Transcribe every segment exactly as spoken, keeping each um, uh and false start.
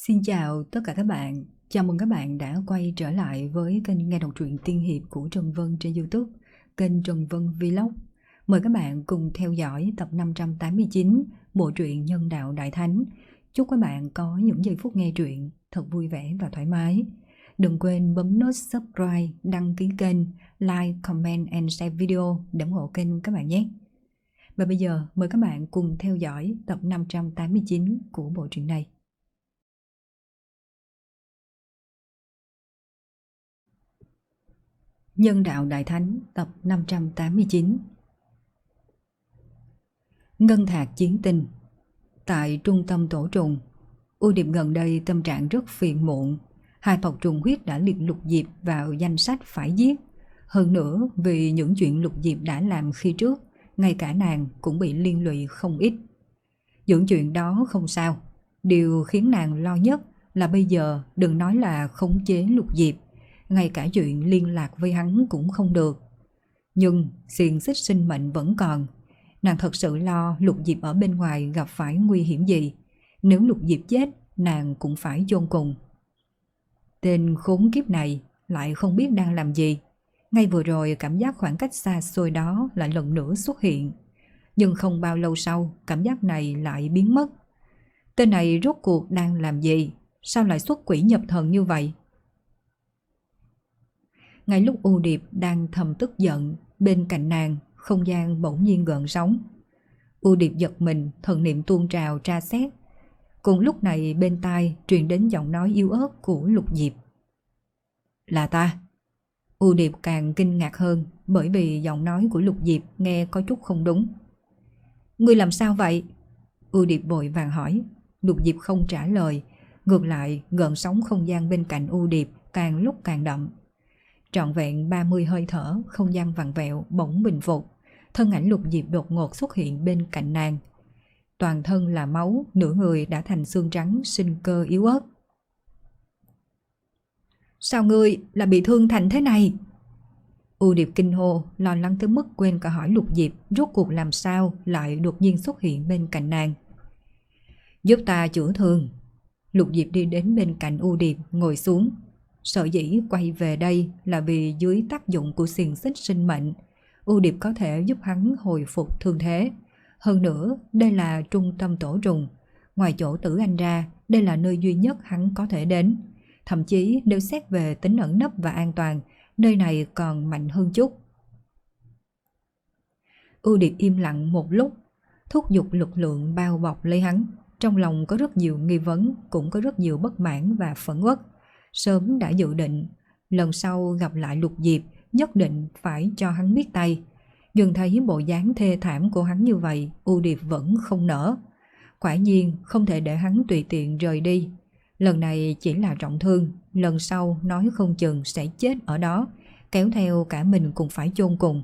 Xin chào tất cả các bạn, chào mừng các bạn đã quay trở lại với kênh nghe đọc truyện tiên hiệp của Trần Vân trên YouTube, kênh Trần Vân Vlog. Mời các bạn cùng theo dõi tập năm trăm tám mươi chín bộ truyện Nhân Đạo Đại Thánh. Chúc các bạn có những giây phút nghe truyện thật vui vẻ và thoải mái. Đừng quên bấm nút subscribe, đăng ký kênh, like, comment and share video để ủng hộ kênh các bạn nhé. Và bây giờ mời các bạn cùng theo dõi tập năm trăm tám mươi chín của bộ truyện này. Nhân Đạo Đại Thánh tập năm trăm tám mươi chín. Ngân Thạc Chiến Tinh. Tại trung tâm tổ trùng, U Điệp gần đây tâm trạng rất phiền muộn. Hai tộc trùng huyết đã liệt Lục Diệp vào danh sách phải giết. Hơn nữa vì những chuyện Lục Diệp đã làm khi trước, ngay cả nàng cũng bị liên lụy không ít. Những chuyện đó không sao. Điều khiến nàng lo nhất là bây giờ đừng nói là khống chế Lục Diệp, ngay cả chuyện liên lạc với hắn cũng không được. Nhưng xiềng xích sinh mệnh vẫn còn. Nàng thật sự lo Lục Diệp ở bên ngoài gặp phải nguy hiểm gì. Nếu Lục Diệp chết, nàng cũng phải chôn cùng. Tên khốn kiếp này lại không biết đang làm gì. Ngay vừa rồi cảm giác khoảng cách xa xôi đó lại lần nữa xuất hiện. Nhưng không bao lâu sau, cảm giác này lại biến mất. Tên này rốt cuộc đang làm gì? Sao lại xuất quỷ nhập thần như vậy? Ngay lúc U Điệp đang thầm tức giận, bên cạnh nàng, không gian bỗng nhiên gợn sóng. U Điệp giật mình, thần niệm tuôn trào tra xét. Cùng lúc này bên tai truyền đến giọng nói yếu ớt của Lục Diệp. Là ta. U Điệp càng kinh ngạc hơn, bởi vì giọng nói của Lục Diệp nghe có chút không đúng. Ngươi làm sao vậy? U Điệp vội vàng hỏi. Lục Diệp không trả lời, ngược lại gợn sóng không gian bên cạnh U Điệp càng lúc càng đậm. Trọn vẹn ba mươi hơi thở, không gian vặn vẹo bỗng bình phục. Thân ảnh Lục Diệp đột ngột xuất hiện bên cạnh nàng. Toàn thân là máu, nửa người đã thành xương trắng, sinh cơ yếu ớt. Sao ngươi là bị thương thành thế này? U Điệp kinh hô, lo lắng tới mức quên cả hỏi Lục Diệp rốt cuộc làm sao lại đột nhiên xuất hiện bên cạnh nàng. Giúp ta chữa thương. Lục Diệp đi đến bên cạnh U Điệp, ngồi xuống. Sở dĩ quay về đây là vì dưới tác dụng của xiềng xích sinh mệnh, U Điệp có thể giúp hắn hồi phục thương thế. Hơn nữa, đây là trung tâm tổ trùng. Ngoài chỗ Tử Anh ra, đây là nơi duy nhất hắn có thể đến. Thậm chí nếu xét về tính ẩn nấp và an toàn, nơi này còn mạnh hơn chút. U Điệp im lặng một lúc, thúc giục lực lượng bao bọc lấy hắn. Trong lòng có rất nhiều nghi vấn, cũng có rất nhiều bất mãn và phẫn uất. Sớm đã dự định, lần sau gặp lại Lục Diệp nhất định phải cho hắn biết tay. Nhưng thấy bộ dáng thê thảm của hắn như vậy, U Điệp vẫn không nỡ. Quả nhiên không thể để hắn tùy tiện rời đi. Lần này chỉ là trọng thương, lần sau nói không chừng sẽ chết ở đó, kéo theo cả mình cũng phải chôn cùng.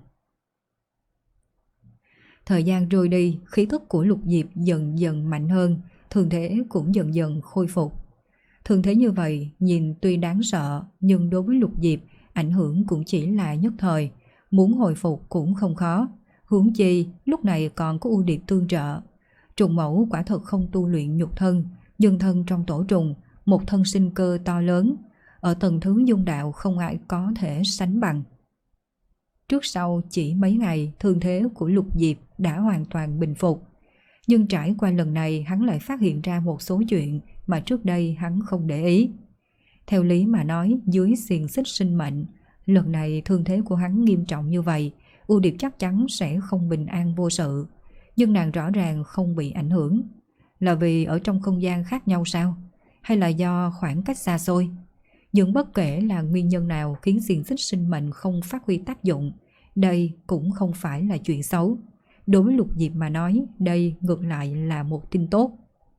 Thời gian trôi đi, khí thức của Lục Diệp dần dần mạnh hơn, thương thế cũng dần dần khôi phục. Thường thế như vậy nhìn tuy đáng sợ, nhưng đối với Lục Diệp ảnh hưởng cũng chỉ là nhất thời, muốn hồi phục cũng không khó. Huống chi lúc này còn có U Điệp tương trợ. Trùng mẫu quả thật không tu luyện nhục thân, nhưng thân trong tổ trùng, một thân sinh cơ to lớn, ở tầng thứ dung đạo không ai có thể sánh bằng. Trước sau chỉ mấy ngày, thương thế của Lục Diệp đã hoàn toàn bình phục. Nhưng trải qua lần này hắn lại phát hiện ra một số chuyện mà trước đây hắn không để ý. Theo lý mà nói, dưới xiềng xích sinh mệnh, lần này thương thế của hắn nghiêm trọng như vậy, U Điệp chắc chắn sẽ không bình an vô sự. Nhưng nàng rõ ràng không bị ảnh hưởng. Là vì ở trong không gian khác nhau sao? Hay là do khoảng cách xa xôi? Nhưng bất kể là nguyên nhân nào khiến xiềng xích sinh mệnh không phát huy tác dụng, đây cũng không phải là chuyện xấu. Đối với Lục Diệp mà nói, đây ngược lại là một tin tốt.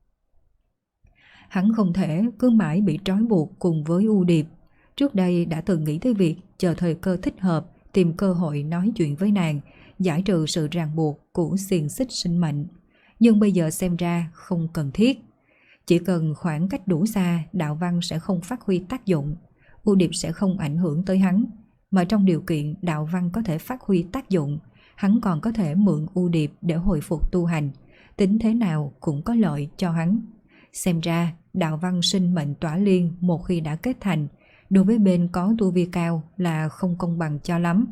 Hắn không thể cứ mãi bị trói buộc cùng với U Điệp. Trước đây đã từng nghĩ tới việc chờ thời cơ thích hợp, tìm cơ hội nói chuyện với nàng, giải trừ sự ràng buộc của xiềng xích sinh mệnh. Nhưng bây giờ xem ra không cần thiết. Chỉ cần khoảng cách đủ xa, đạo văn sẽ không phát huy tác dụng. U Điệp sẽ không ảnh hưởng tới hắn. Mà trong điều kiện đạo văn có thể phát huy tác dụng, hắn còn có thể mượn U Điệp để hồi phục tu hành. Tính thế nào cũng có lợi cho hắn. Xem ra đạo văn sinh mệnh tỏa liên một khi đã kết thành, đối với bên có tu vi cao là không công bằng cho lắm.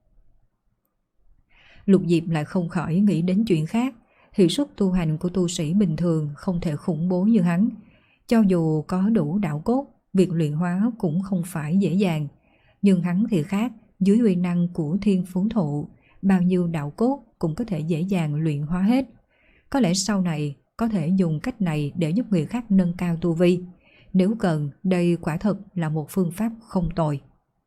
Lục Diệp lại không khỏi nghĩ đến chuyện khác. Hiệu suất tu hành của tu sĩ bình thường không thể khủng bố như hắn. Cho dù có đủ đạo cốt, việc luyện hóa cũng không phải dễ dàng. Nhưng hắn thì khác, dưới uy năng của thiên phú thụ, bao nhiêu đạo cốt cũng có thể dễ dàng luyện hóa hết. Có lẽ sau này có thể dùng cách này để giúp người khác nâng cao tu vi. Nếu cần, đây quả thật là một phương pháp không tồi.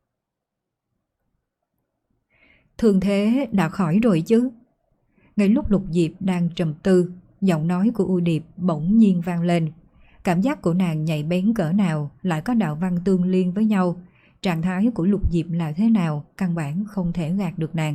Thương thế đã khỏi rồi chứ? Ngay lúc Lục Diệp đang trầm tư, giọng nói của U Điệp bỗng nhiên vang lên. Cảm giác của nàng nhạy bén cỡ nào, lại có đạo văn tương liên với nhau. Trạng thái của Lục Diệp là thế nào, căn bản không thể gạt được nàng.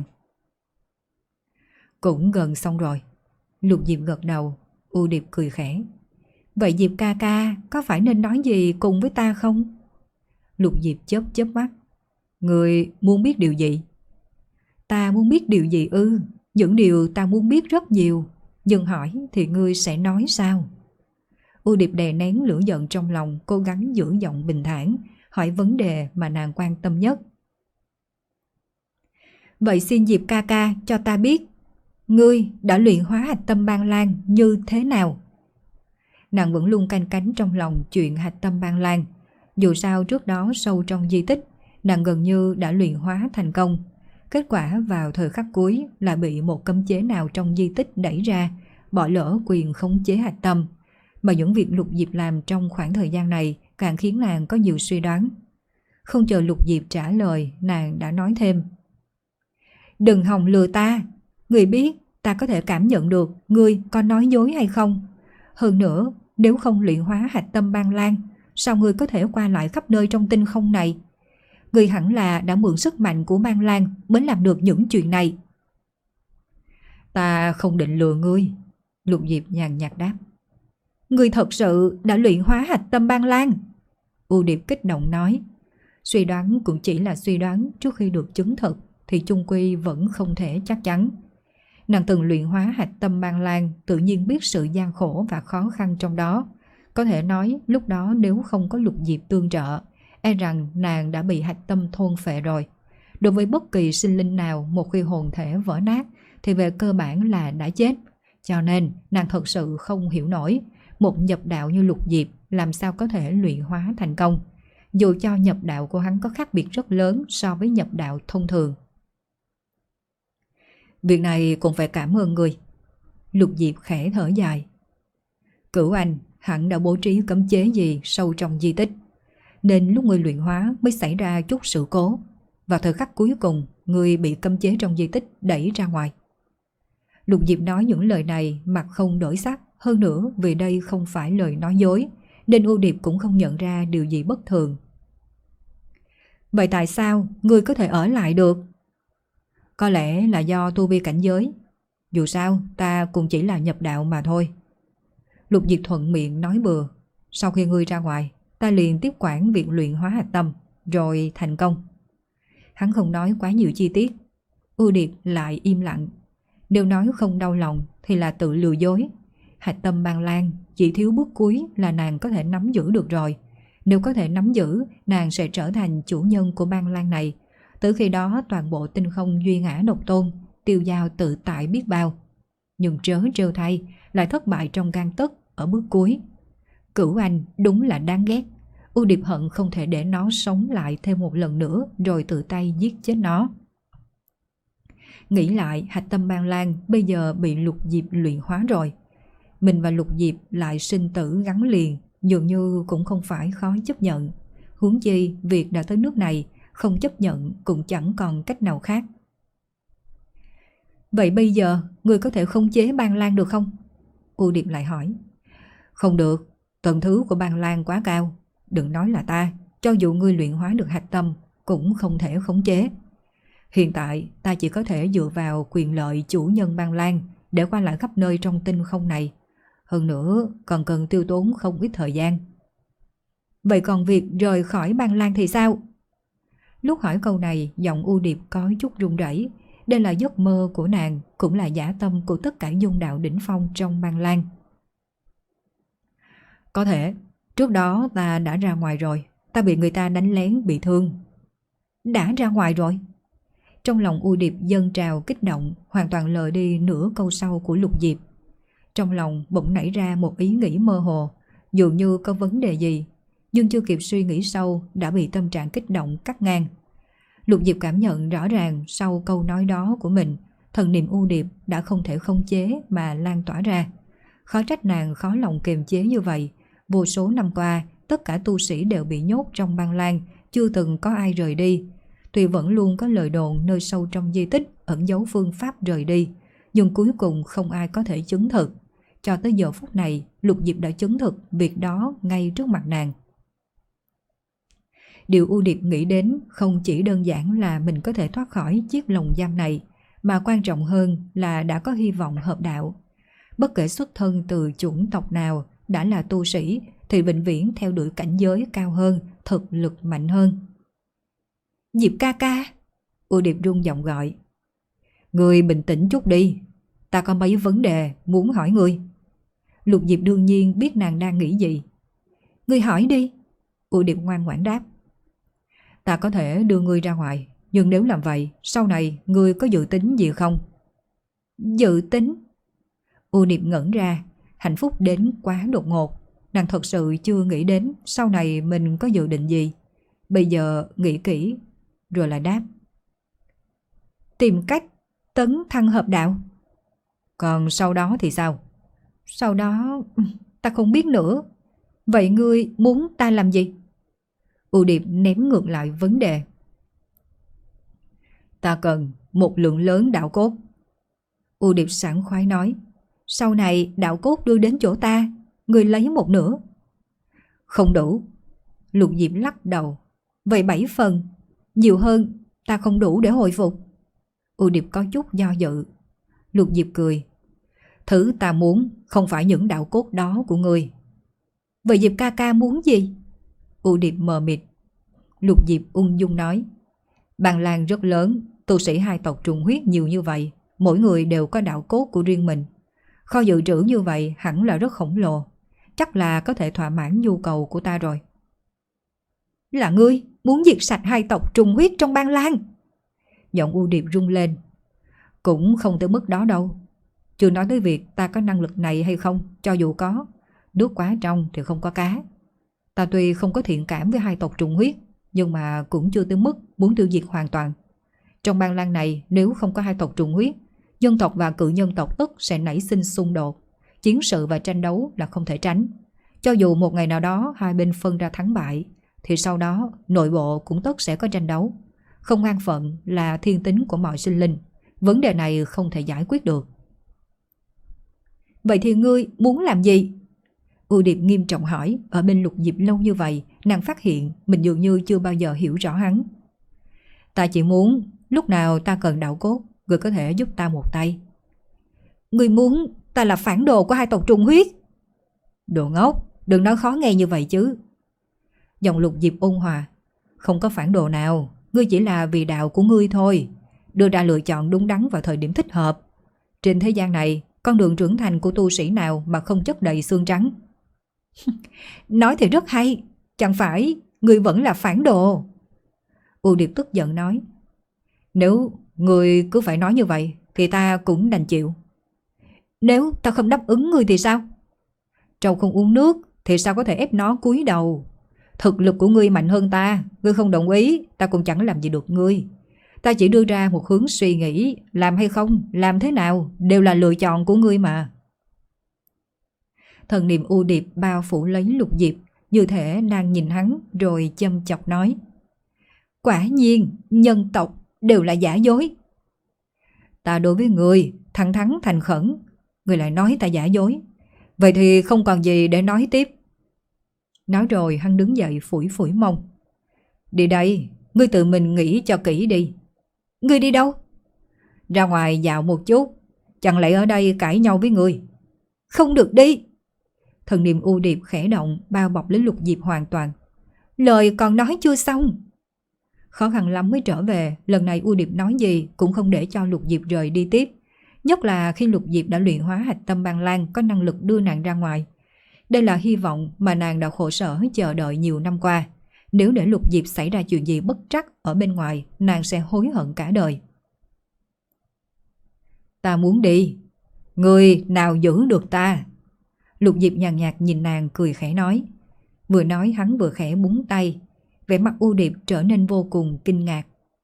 Cũng gần xong rồi. Lục Diệp gật đầu. U Điệp cười khẽ. Vậy Diệp ca ca có phải nên nói gì cùng với ta không? Lục Diệp chớp chớp mắt. Người muốn biết điều gì? Ta muốn biết điều gì ư? Những điều ta muốn biết rất nhiều. Nhưng hỏi thì ngươi sẽ nói sao? U Điệp đè nén lửa giận trong lòng, cố gắng giữ giọng bình thản, hỏi vấn đề mà nàng quan tâm nhất. Vậy xin Diệp ca ca cho ta biết, ngươi đã luyện hóa hạch tâm Ban Lan như thế nào? Nàng vẫn luôn canh cánh trong lòng chuyện hạch tâm Ban Lan. Dù sao trước đó sâu trong di tích, nàng gần như đã luyện hóa thành công. Kết quả vào thời khắc cuối là bị một cấm chế nào trong di tích đẩy ra, bỏ lỡ quyền khống chế hạch tâm. Mà những việc Lục Diệp làm trong khoảng thời gian này càng khiến nàng có nhiều suy đoán. Không chờ Lục Diệp trả lời, nàng đã nói thêm. Đừng hòng lừa ta. Ngươi biết ta có thể cảm nhận được ngươi có nói dối hay không. Hơn nữa, nếu không luyện hóa hạch tâm Ban Lan, sao ngươi có thể qua lại khắp nơi trong tinh không này? Ngươi hẳn là đã mượn sức mạnh của Ban Lan mới làm được những chuyện này. Ta không định lừa ngươi. Lục Diệp nhàn nhạt đáp. Ngươi thật sự đã luyện hóa hạch tâm Ban Lan? U Điệp kích động nói. Suy đoán cũng chỉ là suy đoán, trước khi được chứng thực thì chung quy vẫn không thể chắc chắn. Nàng từng luyện hóa hạch tâm Ban Lan, tự nhiên biết sự gian khổ và khó khăn trong đó. Có thể nói lúc đó nếu không có Lục Diệp tương trợ, e rằng nàng đã bị hạch tâm thôn phệ rồi. Đối với bất kỳ sinh linh nào, một khi hồn thể vỡ nát thì về cơ bản là đã chết. Cho nên nàng thật sự không hiểu nổi, một nhập đạo như Lục Diệp làm sao có thể luyện hóa thành công, dù cho nhập đạo của hắn có khác biệt rất lớn so với nhập đạo thông thường. Việc này cũng phải cảm ơn người. Lục Diệp khẽ thở dài. Cửu Anh hẳn đã bố trí cấm chế gì sâu trong di tích, nên lúc người luyện hóa mới xảy ra chút sự cố. Vào thời khắc cuối cùng, người bị cấm chế trong di tích đẩy ra ngoài. Lục Diệp nói những lời này mặt không đổi sắc. Hơn nữa vì đây không phải lời nói dối, nên U Điệp cũng không nhận ra điều gì bất thường. Vậy tại sao ngươi có thể ở lại được? Có lẽ là do tu vi cảnh giới. Dù sao ta cũng chỉ là nhập đạo mà thôi. Lục Diệp thuận miệng nói bừa. Sau khi ngươi ra ngoài, ta liền tiếp quản việc luyện hóa hạch tâm, rồi thành công. Hắn không nói quá nhiều chi tiết. U Điệp lại im lặng. Nếu nói không đau lòng thì là tự lừa dối. Hạch tâm Ban Lan chỉ thiếu bước cuối là nàng có thể nắm giữ được rồi. Nếu có thể nắm giữ, nàng sẽ trở thành chủ nhân của Ban Lan này. Từ khi đó toàn bộ tinh không duy ngã độc tôn, tiêu dao tự tại biết bao. Nhưng trớ trêu thay, lại thất bại trong gang tấc ở bước cuối. Cửu Anh đúng là đáng ghét. U Điệp hận không thể để nó sống lại thêm một lần nữa rồi tự tay giết chết nó. Nghĩ lại, hạch tâm Ban Lan bây giờ bị Lục Diệp luyện hóa rồi. Mình và Lục Diệp lại sinh tử gắn liền, dường như cũng không phải khó chấp nhận. Huống chi việc đã tới nước này, không chấp nhận cũng chẳng còn cách nào khác. Vậy bây giờ người có thể khống chế Ban Lan được không? U Điệp lại hỏi. Không được, tầng thứ của Ban Lan quá cao. Đừng nói là ta, cho dù ngươi luyện hóa được hạch tâm cũng không thể khống chế. Hiện tại ta chỉ có thể dựa vào quyền lợi chủ nhân Ban Lan để qua lại khắp nơi trong tinh không này. Hơn nữa còn cần tiêu tốn không ít thời gian. Vậy còn việc rời khỏi Ban Lan thì sao? Lúc hỏi câu này, giọng U Điệp có chút run rẩy. Đây là giấc mơ của nàng, cũng là dã tâm của tất cả dung đạo đỉnh phong trong Ban Lan. Có thể, Trước đó ta đã ra ngoài rồi, ta bị người ta đánh lén bị thương. Đã ra ngoài rồi? Trong lòng U Điệp dâng trào kích động, hoàn toàn lờ đi nửa câu sau của Lục Diệp. Trong lòng bỗng nảy ra một ý nghĩ mơ hồ, dường như có vấn đề gì, nhưng chưa kịp suy nghĩ sâu đã bị tâm trạng kích động cắt ngang. Lục Diệp cảm nhận rõ ràng sau câu nói đó của mình, thần niệm U Điệp đã không thể khống chế mà lan tỏa ra. Khó trách nàng khó lòng kiềm chế như vậy. Vô số năm qua, tất cả tu sĩ đều bị nhốt trong băng lan, chưa từng có ai rời đi. Tuy vẫn luôn có lời đồn nơi sâu trong di tích ẩn giấu phương pháp rời đi, nhưng cuối cùng không ai có thể chứng thực. Cho tới giờ phút này, Lục Diệp đã chứng thực việc đó ngay trước mặt nàng. Điều U Điệp nghĩ đến không chỉ đơn giản là mình có thể thoát khỏi chiếc lồng giam này, mà quan trọng hơn là đã có hy vọng hợp đạo. Bất kể xuất thân từ chủng tộc nào, đã là tu sĩ thì vĩnh viễn theo đuổi cảnh giới cao hơn, thực lực mạnh hơn. Diệp ca ca, U Điệp rung giọng gọi. Người bình tĩnh chút đi, ta có mấy vấn đề muốn hỏi người. Lục Diệp đương nhiên biết nàng đang nghĩ gì. Ngươi hỏi đi, U Điệp ngoan ngoãn đáp. Ta có thể đưa ngươi ra ngoài, nhưng nếu làm vậy, sau này ngươi có dự tính gì không? Dự tính? U Điệp ngẩn ra, hạnh phúc đến quá đột ngột. Nàng thật sự chưa nghĩ đến sau này mình có dự định gì. Bây giờ nghĩ kỹ, rồi lại đáp. Tìm cách tấn thăng hợp đạo. Còn sau đó thì sao? Sau đó ta không biết nữa. Vậy ngươi muốn ta làm gì? U Điệp ném ngược lại vấn đề. Ta cần một lượng lớn đạo cốt. U Điệp sảng khoái nói. Sau này đạo cốt đưa đến chỗ ta, ngươi lấy một nửa. Không đủ. Lục Diệp lắc đầu. Vậy bảy phần, nhiều hơn ta không đủ để hồi phục. U Điệp có chút do dự. Lục Diệp cười. Thứ ta muốn không phải những đạo cốt đó của ngươi. Vậy Diệp ca ca muốn gì? U Điệp mờ mịt. Lục Diệp ung dung nói. Bàn làng rất lớn, tu sĩ hai tộc trùng huyết nhiều như vậy, mỗi người đều có đạo cốt của riêng mình. Kho dự trữ như vậy hẳn là rất khổng lồ, chắc là có thể thỏa mãn nhu cầu của ta rồi. Là ngươi muốn diệt sạch hai tộc trùng huyết trong Ban Lan? Giọng U Điệp rung lên. Cũng không tới mức đó đâu. Chưa nói tới việc ta có năng lực này hay không, cho dù có, nước quá trong thì không có cá. Ta tuy không có thiện cảm với hai tộc trùng huyết, nhưng mà cũng chưa tới mức muốn tiêu diệt hoàn toàn. Trong Ban Lan này nếu không có hai tộc trùng huyết, dân tộc và cự nhân tộc tức sẽ nảy sinh xung đột. Chiến sự và tranh đấu là không thể tránh. Cho dù một ngày nào đó hai bên phân ra thắng bại, thì sau đó nội bộ cũng tất sẽ có tranh đấu. Không an phận là thiên tính của mọi sinh linh. Vấn đề này không thể giải quyết được. Vậy thì ngươi muốn làm gì? U Điệp nghiêm trọng hỏi. Ở bên Lục Diệp lâu như vậy, nàng phát hiện mình dường như chưa bao giờ hiểu rõ hắn. Ta chỉ muốn lúc nào ta cần đạo cốt, ngươi có thể giúp ta một tay. Ngươi muốn ta là phản đồ của hai tộc trùng huyết? Đồ ngốc, đừng nói khó nghe như vậy chứ. Giọng Lục Diệp ôn hòa. Không có phản đồ nào, ngươi chỉ là vì đạo của ngươi thôi. Đưa ra lựa chọn đúng đắn vào thời điểm thích hợp. Trên thế gian này, con đường trưởng thành của tu sĩ nào mà không chất đầy xương trắng? Nói thì rất hay, chẳng phải ngươi vẫn là phản đồ? U Điệp tức giận nói. Nếu ngươi cứ phải nói như vậy thì ta cũng đành chịu. Nếu ta không đáp ứng ngươi thì sao? Trâu không uống nước thì sao có thể ép nó cúi đầu? Thực lực của ngươi mạnh hơn ta, ngươi không đồng ý, ta cũng chẳng làm gì được ngươi. Ta chỉ đưa ra một hướng suy nghĩ, làm hay không, làm thế nào, đều là lựa chọn của ngươi mà. Thần niệm U Điệp bao phủ lấy Lục Diệp, như thể đang nhìn hắn rồi châm chọc nói. Quả nhiên, nhân tộc đều là giả dối. Ta đối với ngươi, thẳng thắn thành khẩn, ngươi lại nói ta giả dối. Vậy thì không còn gì để nói tiếp. Nói rồi hắn đứng dậy phủi phủi mông. Đi đây, ngươi tự mình nghĩ cho kỹ đi. Ngươi đi đâu? Ra ngoài dạo một chút, chẳng lẽ ở đây cãi nhau với ngươi? Không được đi. Thần niệm U Điệp khẽ động, bao bọc lấy Lục Diệp hoàn toàn. Lời còn nói chưa xong. Khó khăn lắm mới trở về, lần này U Điệp nói gì cũng không để cho Lục Diệp rời đi tiếp. Nhất là khi Lục Diệp đã luyện hóa hạch tâm Ban Lan có năng lực đưa nàng ra ngoài. Đây là hy vọng mà nàng đã khổ sở chờ đợi nhiều năm qua. Nếu để Lục Diệp xảy ra chuyện gì bất trắc ở bên ngoài, nàng sẽ hối hận cả đời. Ta muốn đi. Người nào giữ được ta? Lục Diệp nhàn nhạt nhìn nàng cười khẽ nói. Vừa nói hắn vừa khẽ búng tay. Vẻ mặt U Điệp trở nên vô cùng kinh ngạc.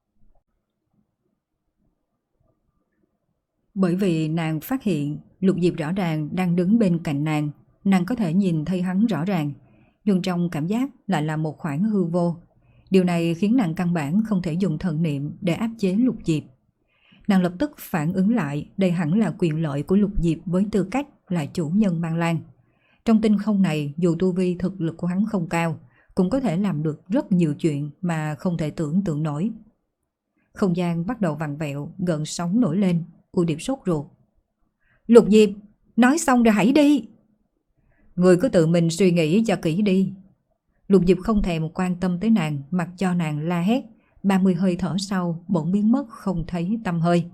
Bởi vì nàng phát hiện Lục Diệp rõ ràng đang đứng bên cạnh nàng. Nàng có thể nhìn thấy hắn rõ ràng, nhưng trong cảm giác lại là một khoảng hư vô. Điều này khiến nàng căn bản không thể dùng thần niệm để áp chế Lục Diệp. Nàng lập tức phản ứng lại, đây hẳn là quyền lợi của Lục Diệp với tư cách là chủ nhân Băng Lan. Trong tinh không này, dù tu vi thực lực của hắn không cao, cũng có thể làm được rất nhiều chuyện mà không thể tưởng tượng nổi. Không gian bắt đầu vặn vẹo, gợn sóng nổi lên. U Điệp sốt ruột. Lục Diệp, nói xong rồi hãy đi. Người cứ tự mình suy nghĩ cho kỹ đi. Lục Diệp không thèm quan tâm tới nàng, mặc cho nàng la hét. ba mươi hơi thở sau bỗng biến mất không thấy tăm hơi.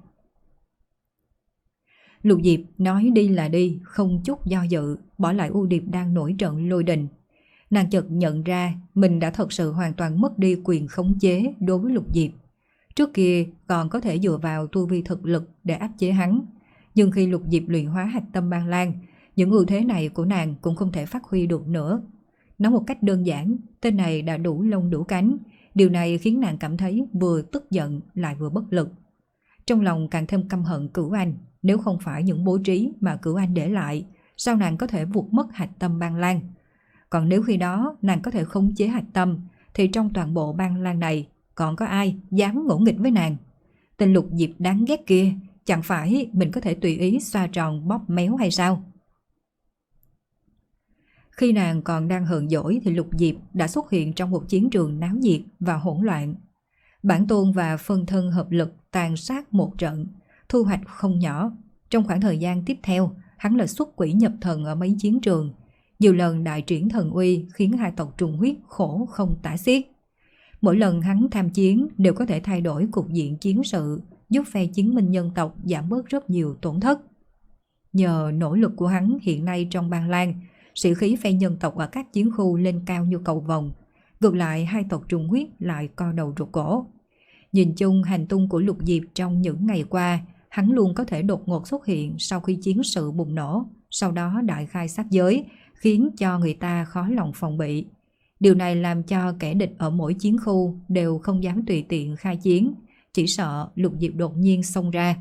Lục Diệp nói đi là đi, không chút do dự, bỏ lại U Điệp đang nổi trận lôi đình. Nàng chợt nhận ra mình đã thật sự hoàn toàn mất đi quyền khống chế đối với Lục Diệp. Trước kia còn có thể dựa vào tu vi thực lực để áp chế hắn, nhưng khi Lục Diệp luyện hóa hạch tâm Băng Lan, những ưu thế này của nàng cũng không thể phát huy được nữa. Nói một cách đơn giản, tên này đã đủ lông đủ cánh. Điều này khiến nàng cảm thấy vừa tức giận lại vừa bất lực. Trong lòng càng thêm căm hận Cửu Anh. Nếu không phải những bố trí mà Cửu Anh để lại, sao nàng có thể vụt mất hạch tâm Băng Lan? Còn nếu khi đó nàng có thể khống chế hạch tâm, thì trong toàn bộ Băng Lan này còn có ai dám ngỗ nghịch với nàng? Tên Lục Diệp đáng ghét kia, chẳng phải mình có thể tùy ý xoa tròn bóp méo hay sao? Khi nàng còn đang hờn dỗi thì Lục Diệp đã xuất hiện trong một chiến trường náo nhiệt và hỗn loạn. Bản tôn và phân thân hợp lực tàn sát một trận, thu hoạch không nhỏ. Trong khoảng thời gian tiếp theo, hắn là xuất quỷ nhập thần ở mấy chiến trường. Nhiều lần đại triển thần uy khiến hai tộc trùng huyết khổ không tả xiết. Mỗi lần hắn tham chiến đều có thể thay đổi cục diện chiến sự, giúp phe chiến minh nhân tộc giảm bớt rất nhiều tổn thất. Nhờ nỗ lực của hắn hiện nay trong Băng Lan, sĩ khí phe nhân tộc ở các chiến khu lên cao như cầu vồng. Ngược lại hai tộc trùng huyết lại co đầu rụt cổ. Nhìn chung hành tung của Lục Diệp trong những ngày qua, hắn luôn có thể đột ngột xuất hiện sau khi chiến sự bùng nổ, sau đó đại khai sát giới, khiến cho người ta khó lòng phòng bị. Điều này làm cho kẻ địch ở mỗi chiến khu đều không dám tùy tiện khai chiến, chỉ sợ Lục Diệp đột nhiên xông ra.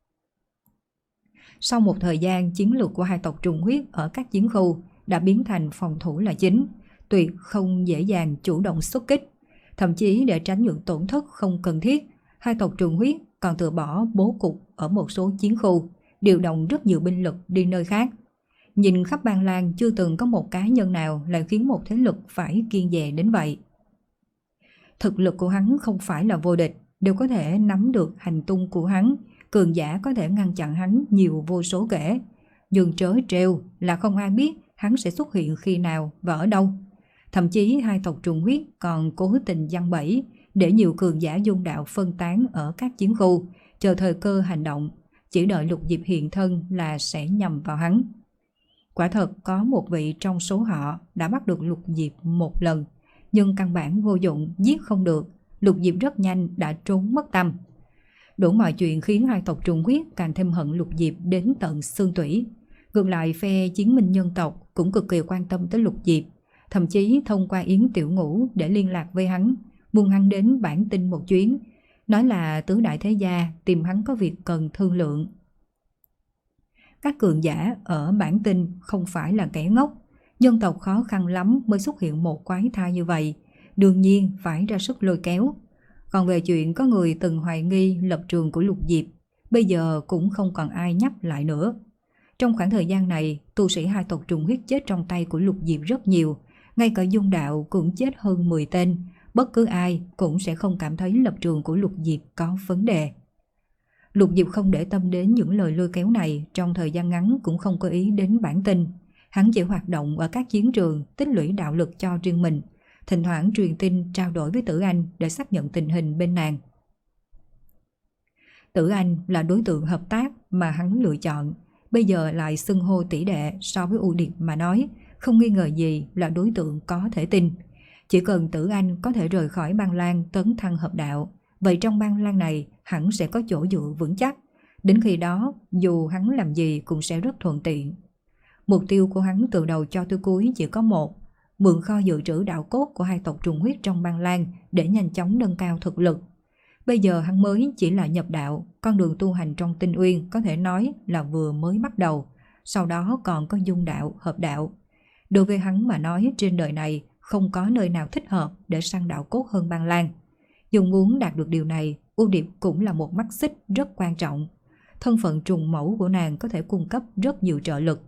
Sau một thời gian, chiến lược của hai tộc trùng huyết ở các chiến khu đã biến thành phòng thủ là chính, tuyệt không dễ dàng chủ động xuất kích. Thậm chí để tránh những tổn thất không cần thiết, hai tộc trùng huyết còn từ bỏ bố cục ở một số chiến khu, điều động rất nhiều binh lực đi nơi khác. Nhìn khắp Băng Lan chưa từng có một cá nhân nào lại khiến một thế lực phải kiêng dè đến vậy. Thực lực của hắn không phải là vô địch, đều có thể nắm được hành tung của hắn, cường giả có thể ngăn chặn hắn nhiều vô số kể. Nhưng trớ trêu là không ai biết hắn sẽ xuất hiện khi nào và ở đâu. Thậm chí hai tộc trùng huyết còn cố tình giăng bẫy để nhiều cường giả dung đạo phân tán ở các chiến khu, chờ thời cơ hành động, chỉ đợi Lục Diệp hiện thân là sẽ nhằm vào hắn. Quả thật có một vị trong số họ đã bắt được Lục Diệp một lần, nhưng căn bản vô dụng, giết không được. Lục Diệp rất nhanh đã trốn mất tâm. Đủ mọi chuyện khiến hai tộc trùng huyết càng thêm hận Lục Diệp đến tận xương tủy. Ngược lại phe chiến minh nhân tộc cũng cực kỳ quan tâm tới Lục Diệp, thậm chí thông qua Yến Tiểu Ngũ để liên lạc với hắn, muốn hắn đến Bản Tinh một chuyến, nói là tứ đại thế gia tìm hắn có việc cần thương lượng. Các cường giả ở Bản Tinh không phải là kẻ ngốc, nhân tộc khó khăn lắm mới xuất hiện một quái thai như vậy, đương nhiên phải ra sức lôi kéo. Còn về chuyện có người từng hoài nghi lập trường của Lục Diệp, bây giờ cũng không còn ai nhắc lại nữa. Trong khoảng thời gian này, tu sĩ hai tộc trùng huyết chết trong tay của Lục Diệp rất nhiều, ngay cả dung đạo cũng chết hơn mười tên, bất cứ ai cũng sẽ không cảm thấy lập trường của Lục Diệp có vấn đề. Lục Diệp không để tâm đến những lời lôi kéo này, trong thời gian ngắn cũng không có ý đến Bản Tinh. Hắn chỉ hoạt động ở các chiến trường, tích lũy đạo lực cho riêng mình, thỉnh thoảng truyền tin trao đổi với Tử Anh để xác nhận tình hình bên nàng. Tử Anh là đối tượng hợp tác mà hắn lựa chọn, bây giờ lại xưng hô tỷ đệ, so với U Điệp mà nói, không nghi ngờ gì là đối tượng có thể tin. Chỉ cần Tử Anh có thể rời khỏi Băng Lan tấn thăng hợp đạo, vậy trong Băng Lan này hẳn sẽ có chỗ dựa vững chắc. Đến khi đó, dù hắn làm gì cũng sẽ rất thuận tiện. Mục tiêu của hắn từ đầu cho tới cuối chỉ có một: mượn kho dự trữ đạo cốt của hai tộc trùng huyết trong Băng Lan để nhanh chóng nâng cao thực lực. Bây giờ hắn mới chỉ là nhập đạo, con đường tu hành trong Tinh Uyên có thể nói là vừa mới bắt đầu, sau đó còn có dung đạo, hợp đạo. Đối với hắn mà nói, trên đời này không có nơi nào thích hợp để săn đạo cốt hơn Băng Lan. Dù muốn đạt được điều này, ưu điệp cũng là một mắt xích rất quan trọng. Thân phận trùng mẫu của nàng có thể cung cấp rất nhiều trợ lực.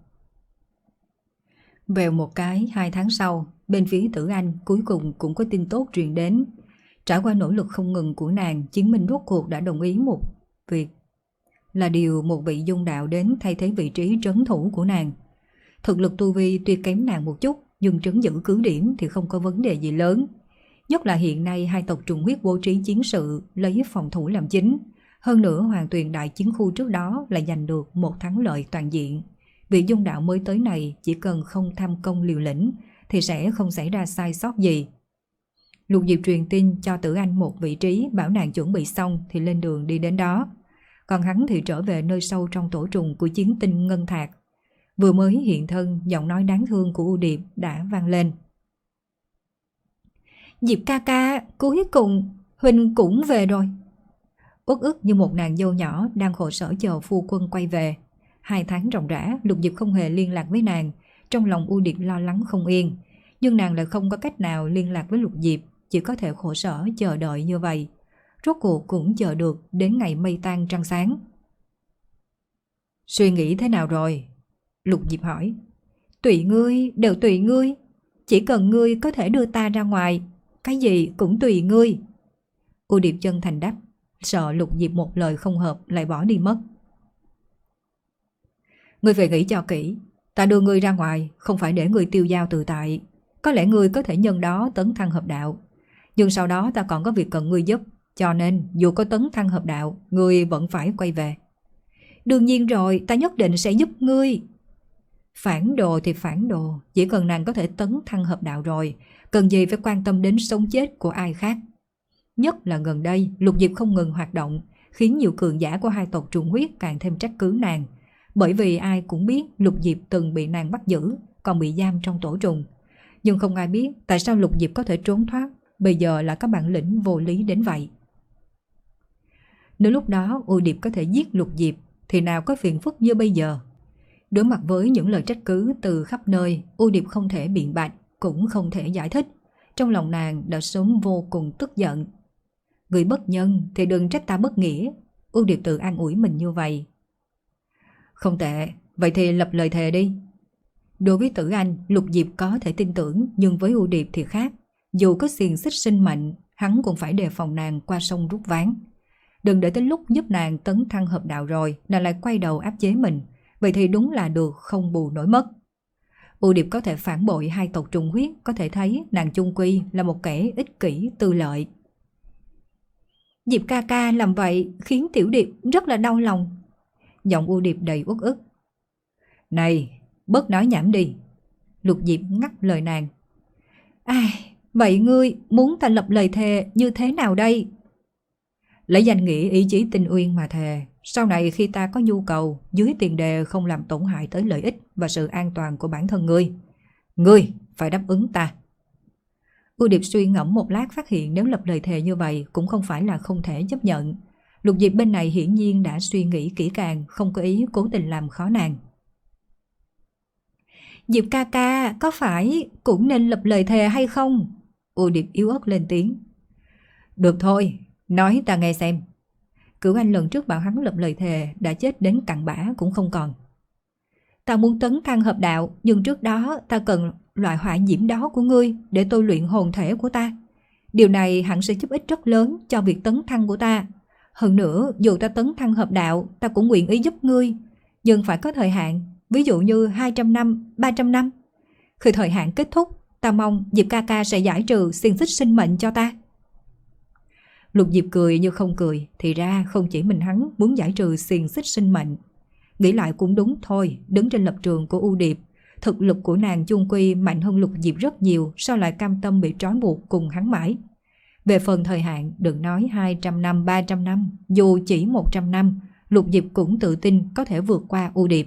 Vèo một cái, hai tháng sau, bên phía Tử Anh cuối cùng cũng có tin tốt truyền đến. Trải qua nỗ lực không ngừng của nàng, chứng minh rốt cuộc đã đồng ý một việc, là điều một vị dung đạo đến thay thế vị trí trấn thủ của nàng. Thực lực tu vi tuy kém nàng một chút, nhưng trấn giữ cứ điểm thì không có vấn đề gì lớn. Nhất là hiện nay hai tộc trùng huyết bố trí chiến sự, lấy phòng thủ làm chính. Hơn nữa Hoàng Tuyền đại chiến khu trước đó lại giành được một thắng lợi toàn diện. Vị dung đạo mới tới này chỉ cần không tham công liều lĩnh thì sẽ không xảy ra sai sót gì. Lục Diệp truyền tin cho Tử Anh một vị trí, bảo nàng chuẩn bị xong thì lên đường đi đến đó. Còn hắn thì trở về nơi sâu trong tổ trùng của chiến tinh Ngân Thạc. Vừa mới hiện thân, giọng nói đáng thương của ưu điệp đã vang lên. Diệp ca ca, cuối cùng huynh cũng về rồi. Uất ức như một nàng dâu nhỏ đang khổ sở chờ phu quân quay về. Hai tháng ròng rã, Lục Diệp không hề liên lạc với nàng. Trong lòng ưu điệp lo lắng không yên. Nhưng nàng lại không có cách nào liên lạc với Lục Diệp, chỉ có thể khổ sở chờ đợi như vậy. Rốt cuộc cũng chờ được đến ngày mây tan trăng sáng. Suy nghĩ thế nào rồi? Lục Diệp hỏi. Tùy ngươi, đều tùy ngươi. Chỉ cần ngươi có thể đưa ta ra ngoài, cái gì cũng tùy ngươi. U Điệp chân thành đáp, sợ Lục Diệp một lời không hợp lại bỏ đi mất. Ngươi phải nghĩ cho kỹ. Ta đưa ngươi ra ngoài không phải để ngươi tiêu dao tự tại. Có lẽ ngươi có thể nhân đó tấn thăng hợp đạo, nhưng sau đó ta còn có việc cần ngươi giúp. Cho nên dù có tấn thăng hợp đạo, ngươi vẫn phải quay về. Đương nhiên rồi, ta nhất định sẽ giúp ngươi. Phản đồ thì phản đồ, chỉ cần nàng có thể tấn thăng hợp đạo rồi, cần gì phải quan tâm đến sống chết của ai khác. Nhất là gần đây, Lục Diệp không ngừng hoạt động, khiến nhiều cường giả của hai tộc trùng huyết càng thêm trách cứ nàng. Bởi vì ai cũng biết Lục Diệp từng bị nàng bắt giữ, còn bị giam trong tổ trùng. Nhưng không ai biết tại sao Lục Diệp có thể trốn thoát, bây giờ là có bản lĩnh vô lý đến vậy. Nếu lúc đó U Điệp có thể giết Lục Diệp thì nào có phiền phức như bây giờ. Đối mặt với những lời trách cứ từ khắp nơi, U Điệp không thể biện bạch, cũng không thể giải thích. Trong lòng nàng đã sớm vô cùng tức giận. Người bất nhân thì đừng trách ta bất nghĩa. U Điệp tự an ủi mình như vậy. Không tệ, vậy thì lập lời thề đi. Đối với Tử Anh, Lục Diệp có thể tin tưởng, nhưng với U Điệp thì khác. Dù có xiềng xích sinh mệnh, hắn cũng phải đề phòng nàng qua sông rút ván. Đừng để tới lúc giúp nàng tấn thăng hợp đạo rồi, nàng lại quay đầu áp chế mình. Vậy thì đúng là được không bù nổi mất. U Điệp có thể phản bội hai tộc trùng huyết, có thể thấy nàng chung quy là một kẻ ích kỷ tư lợi. Diệp ca ca làm vậy khiến Tiểu Điệp rất là đau lòng. Giọng U Điệp đầy uất ức. Này, bớt nói nhảm đi. Lục Diệp ngắt lời nàng. Ai, vậy ngươi muốn ta lập lời thề như thế nào đây? Lấy danh nghĩa ý chí Tinh Uyên mà thề. Sau này khi ta có nhu cầu, dưới tiền đề không làm tổn hại tới lợi ích và sự an toàn của bản thân ngươi, ngươi phải đáp ứng ta. U Điệp suy ngẫm một lát, phát hiện nếu lập lời thề như vậy cũng không phải là không thể chấp nhận. Lục Diệp bên này hiển nhiên đã suy nghĩ kỹ càng, không có ý cố tình làm khó nàng. Diệp ca ca có phải cũng nên lập lời thề hay không? U Điệp yếu ớt lên tiếng. Được thôi, nói ta nghe xem. Cửu Anh lần trước bảo hắn lập lời thề đã chết đến cặn bã cũng không còn. Ta muốn tấn thăng hợp đạo, nhưng trước đó ta cần loại hỏa diễm đó của ngươi để tôi luyện hồn thể của ta. Điều này hẳn sẽ giúp ích rất lớn cho việc tấn thăng của ta. Hơn nữa, dù ta tấn thăng hợp đạo, ta cũng nguyện ý giúp ngươi, nhưng phải có thời hạn, ví dụ như hai trăm năm, ba trăm năm. Khi thời hạn kết thúc, ta mong Diệp ca ca sẽ giải trừ xiềng xích sinh mệnh cho ta. Lục Diệp cười như không cười, thì ra không chỉ mình hắn muốn giải trừ xiềng xích sinh mệnh. Nghĩ lại cũng đúng thôi, đứng trên lập trường của U Điệp, Thực lực của nàng chung quy mạnh hơn Lục Diệp rất nhiều, sao lại cam tâm bị trói buộc cùng hắn mãi. Về phần thời hạn, đừng nói hai trăm năm, ba trăm năm, dù chỉ một trăm năm, Lục Diệp cũng tự tin có thể vượt qua U Điệp.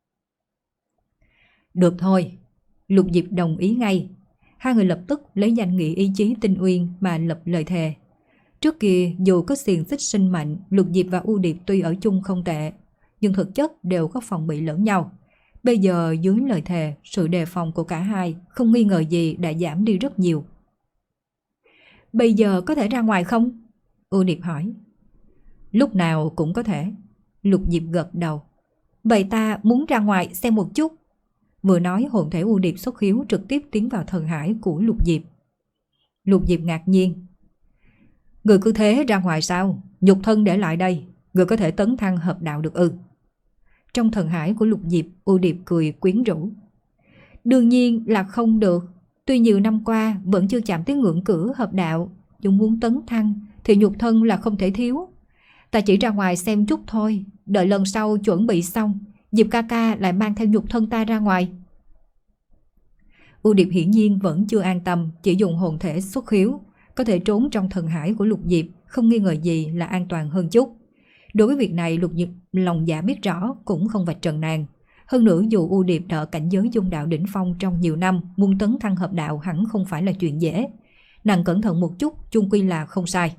Được thôi, Lục Diệp đồng ý ngay. Hai người lập tức lấy danh nghĩa ý chí tinh uyên mà lập lời thề. Trước kia dù có xiềng xích sinh mệnh, Lục Diệp và U Điệp tuy ở chung không tệ, nhưng thực chất đều có phòng bị lẫn nhau. Bây giờ dưới lời thề, sự đề phòng của cả hai không nghi ngờ gì đã giảm đi rất nhiều. Bây giờ có thể ra ngoài không? U Điệp hỏi. Lúc nào cũng có thể. Lục Diệp gật đầu. Vậy ta muốn ra ngoài xem một chút. Vừa nói hồn thể U Điệp xuất khiếu trực tiếp tiến vào thần hải của Lục Diệp. Lục Diệp ngạc nhiên. Người cứ thế ra ngoài sao? Nhục thân để lại đây, người có thể tấn thăng hợp đạo được ư? Trong thần hải của Lục Diệp, U Điệp cười quyến rũ. Đương nhiên là không được. Tuy nhiều năm qua vẫn chưa chạm tới ngưỡng cửa hợp đạo, nhưng muốn tấn thăng thì nhục thân là không thể thiếu. Ta chỉ ra ngoài xem chút thôi, đợi lần sau chuẩn bị xong, Diệp ca ca lại mang theo nhục thân ta ra ngoài. U Điệp hiển nhiên vẫn chưa an tâm, chỉ dùng hồn thể xuất khiếu, có thể trốn trong thần hải của Lục Diệp, không nghi ngờ gì là an toàn hơn chút. Đối với việc này Lục Diệp lòng dạ biết rõ, cũng không vạch trần nàng. Hơn nữa dù U Điệp đỡ cảnh giới dung đạo đỉnh phong trong nhiều năm, muốn tấn thăng hợp đạo hẳn không phải là chuyện dễ. Nàng cẩn thận một chút, chung quy là không sai.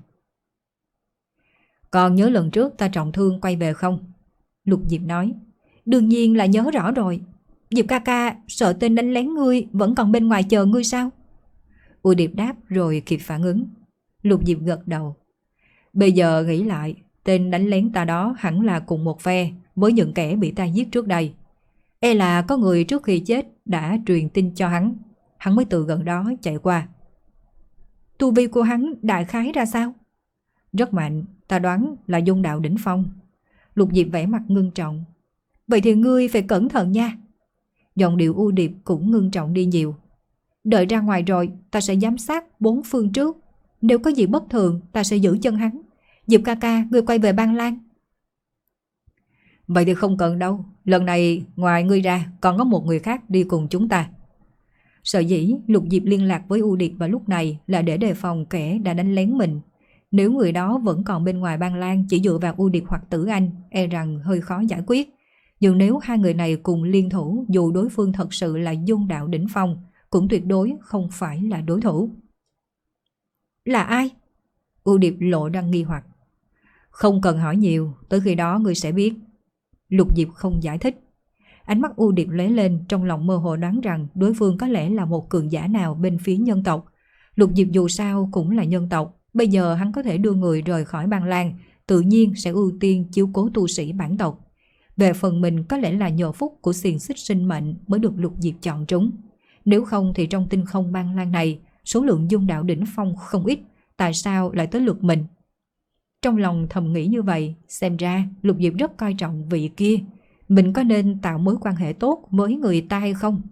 Còn nhớ lần trước ta trọng thương quay về không? Lục Diệp nói. Đương nhiên là nhớ rõ rồi. Diệp ca ca, sợ tên đánh lén ngươi vẫn còn bên ngoài chờ ngươi sao? U Điệp đáp rồi kịp phản ứng. Lục Diệp gật đầu. Bây giờ nghĩ lại, tên đánh lén ta đó hẳn là cùng một phe với những kẻ bị ta giết trước đây. E là có người trước khi chết đã truyền tin cho hắn, hắn mới từ gần đó chạy qua. Tu vi của hắn đại khái ra sao? Rất mạnh, ta đoán là dung đạo đỉnh phong. Lục Diệp vẻ mặt ngưng trọng. Vậy thì ngươi phải cẩn thận nha. Giọng điệu U Điệp cũng ngưng trọng đi nhiều. Đợi ra ngoài rồi, ta sẽ giám sát bốn phương trước. Nếu có gì bất thường, ta sẽ giữ chân hắn. Diệp ca ca, ngươi quay về Ban Lan. Vậy thì không cần đâu. Lần này ngoài ngươi ra còn có một người khác đi cùng chúng ta. Sở dĩ Lục Diệp liên lạc với U Điệp vào lúc này là để đề phòng kẻ đã đánh lén mình. Nếu người đó vẫn còn bên ngoài Ban Lan, chỉ dựa vào U Điệp hoặc Tử Anh, e rằng hơi khó giải quyết. Nhưng nếu hai người này cùng liên thủ, dù đối phương thật sự là dung đạo đỉnh phong, cũng tuyệt đối không phải là đối thủ. Là ai? U Điệp lộ ra nghi hoặc. Không cần hỏi nhiều, tới khi đó ngươi sẽ biết. Lục Diệp không giải thích. Ánh mắt U Điệp lóe lên, trong lòng mơ hồ đoán rằng đối phương có lẽ là một cường giả nào bên phía nhân tộc. Lục Diệp dù sao cũng là nhân tộc, bây giờ hắn có thể đưa người rời khỏi Ban Lan, tự nhiên sẽ ưu tiên chiếu cố tu sĩ bản tộc. Về phần mình có lẽ là nhờ phúc của xiềng xích sinh mệnh mới được Lục Diệp chọn trúng. Nếu không thì trong tinh không Ban Lan này, số lượng dung đạo đỉnh phong không ít, tại sao lại tới lượt mình? Trong lòng thầm nghĩ như vậy, xem ra Lục Diệp rất coi trọng vị kia. Mình có nên tạo mối quan hệ tốt với người ta hay không?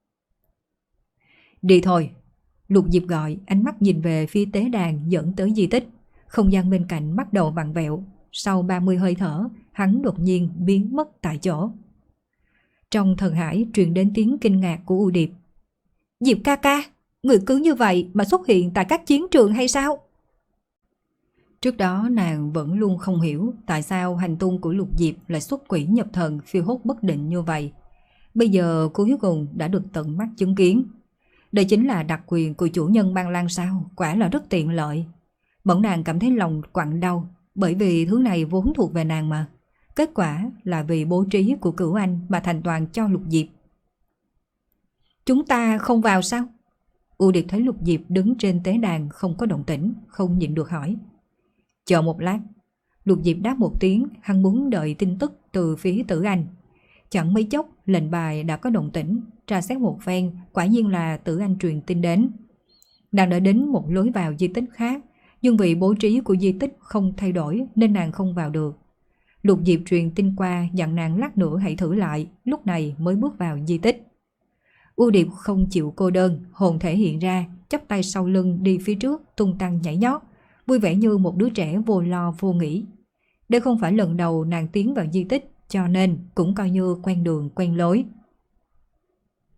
Đi thôi. Lục Diệp gọi, ánh mắt nhìn về phía tế đàn dẫn tới di tích. Không gian bên cạnh bắt đầu vặn vẹo. Sau ba mươi hơi thở, hắn đột nhiên biến mất tại chỗ. Trong thần hải truyền đến tiếng kinh ngạc của U Điệp. Diệp ca ca, người cứ như vậy mà xuất hiện tại các chiến trường hay sao? Trước đó nàng vẫn luôn không hiểu tại sao hành tung của Lục Diệp lại xuất quỷ nhập thần phiêu hốt bất định như vậy. Bây giờ cuối cùng đã được tận mắt chứng kiến. Đây chính là đặc quyền của chủ nhân Ban Lan sao, quả là rất tiện lợi. Bỗng nàng cảm thấy lòng quặn đau, bởi vì thứ này vốn thuộc về nàng mà. Kết quả là vì bố trí của Cửu Anh mà thành toàn cho Lục Diệp. Chúng ta không vào sao? U Điệp thấy Lục Diệp đứng trên tế đàn không có động tĩnh, không nhịn được hỏi. Chờ một lát. Lục Diệp đáp một tiếng, hắn muốn đợi tin tức từ phía Tử Anh. Chẳng mấy chốc, lệnh bài đã có động tĩnh, tra xét một phen, quả nhiên là Tử Anh truyền tin đến. Nàng đã đến một lối vào di tích khác, nhưng vì bố trí của di tích không thay đổi nên nàng không vào được. Lục Diệp truyền tin qua dặn nàng lát nữa hãy thử lại, lúc này mới bước vào di tích. U Điệp không chịu cô đơn, hồn thể hiện ra, chắp tay sau lưng đi phía trước, tung tăng nhảy nhót, vui vẻ như một đứa trẻ vô lo vô nghĩ. Đây không phải lần đầu nàng tiến vào di tích, cho nên cũng coi như quen đường quen lối.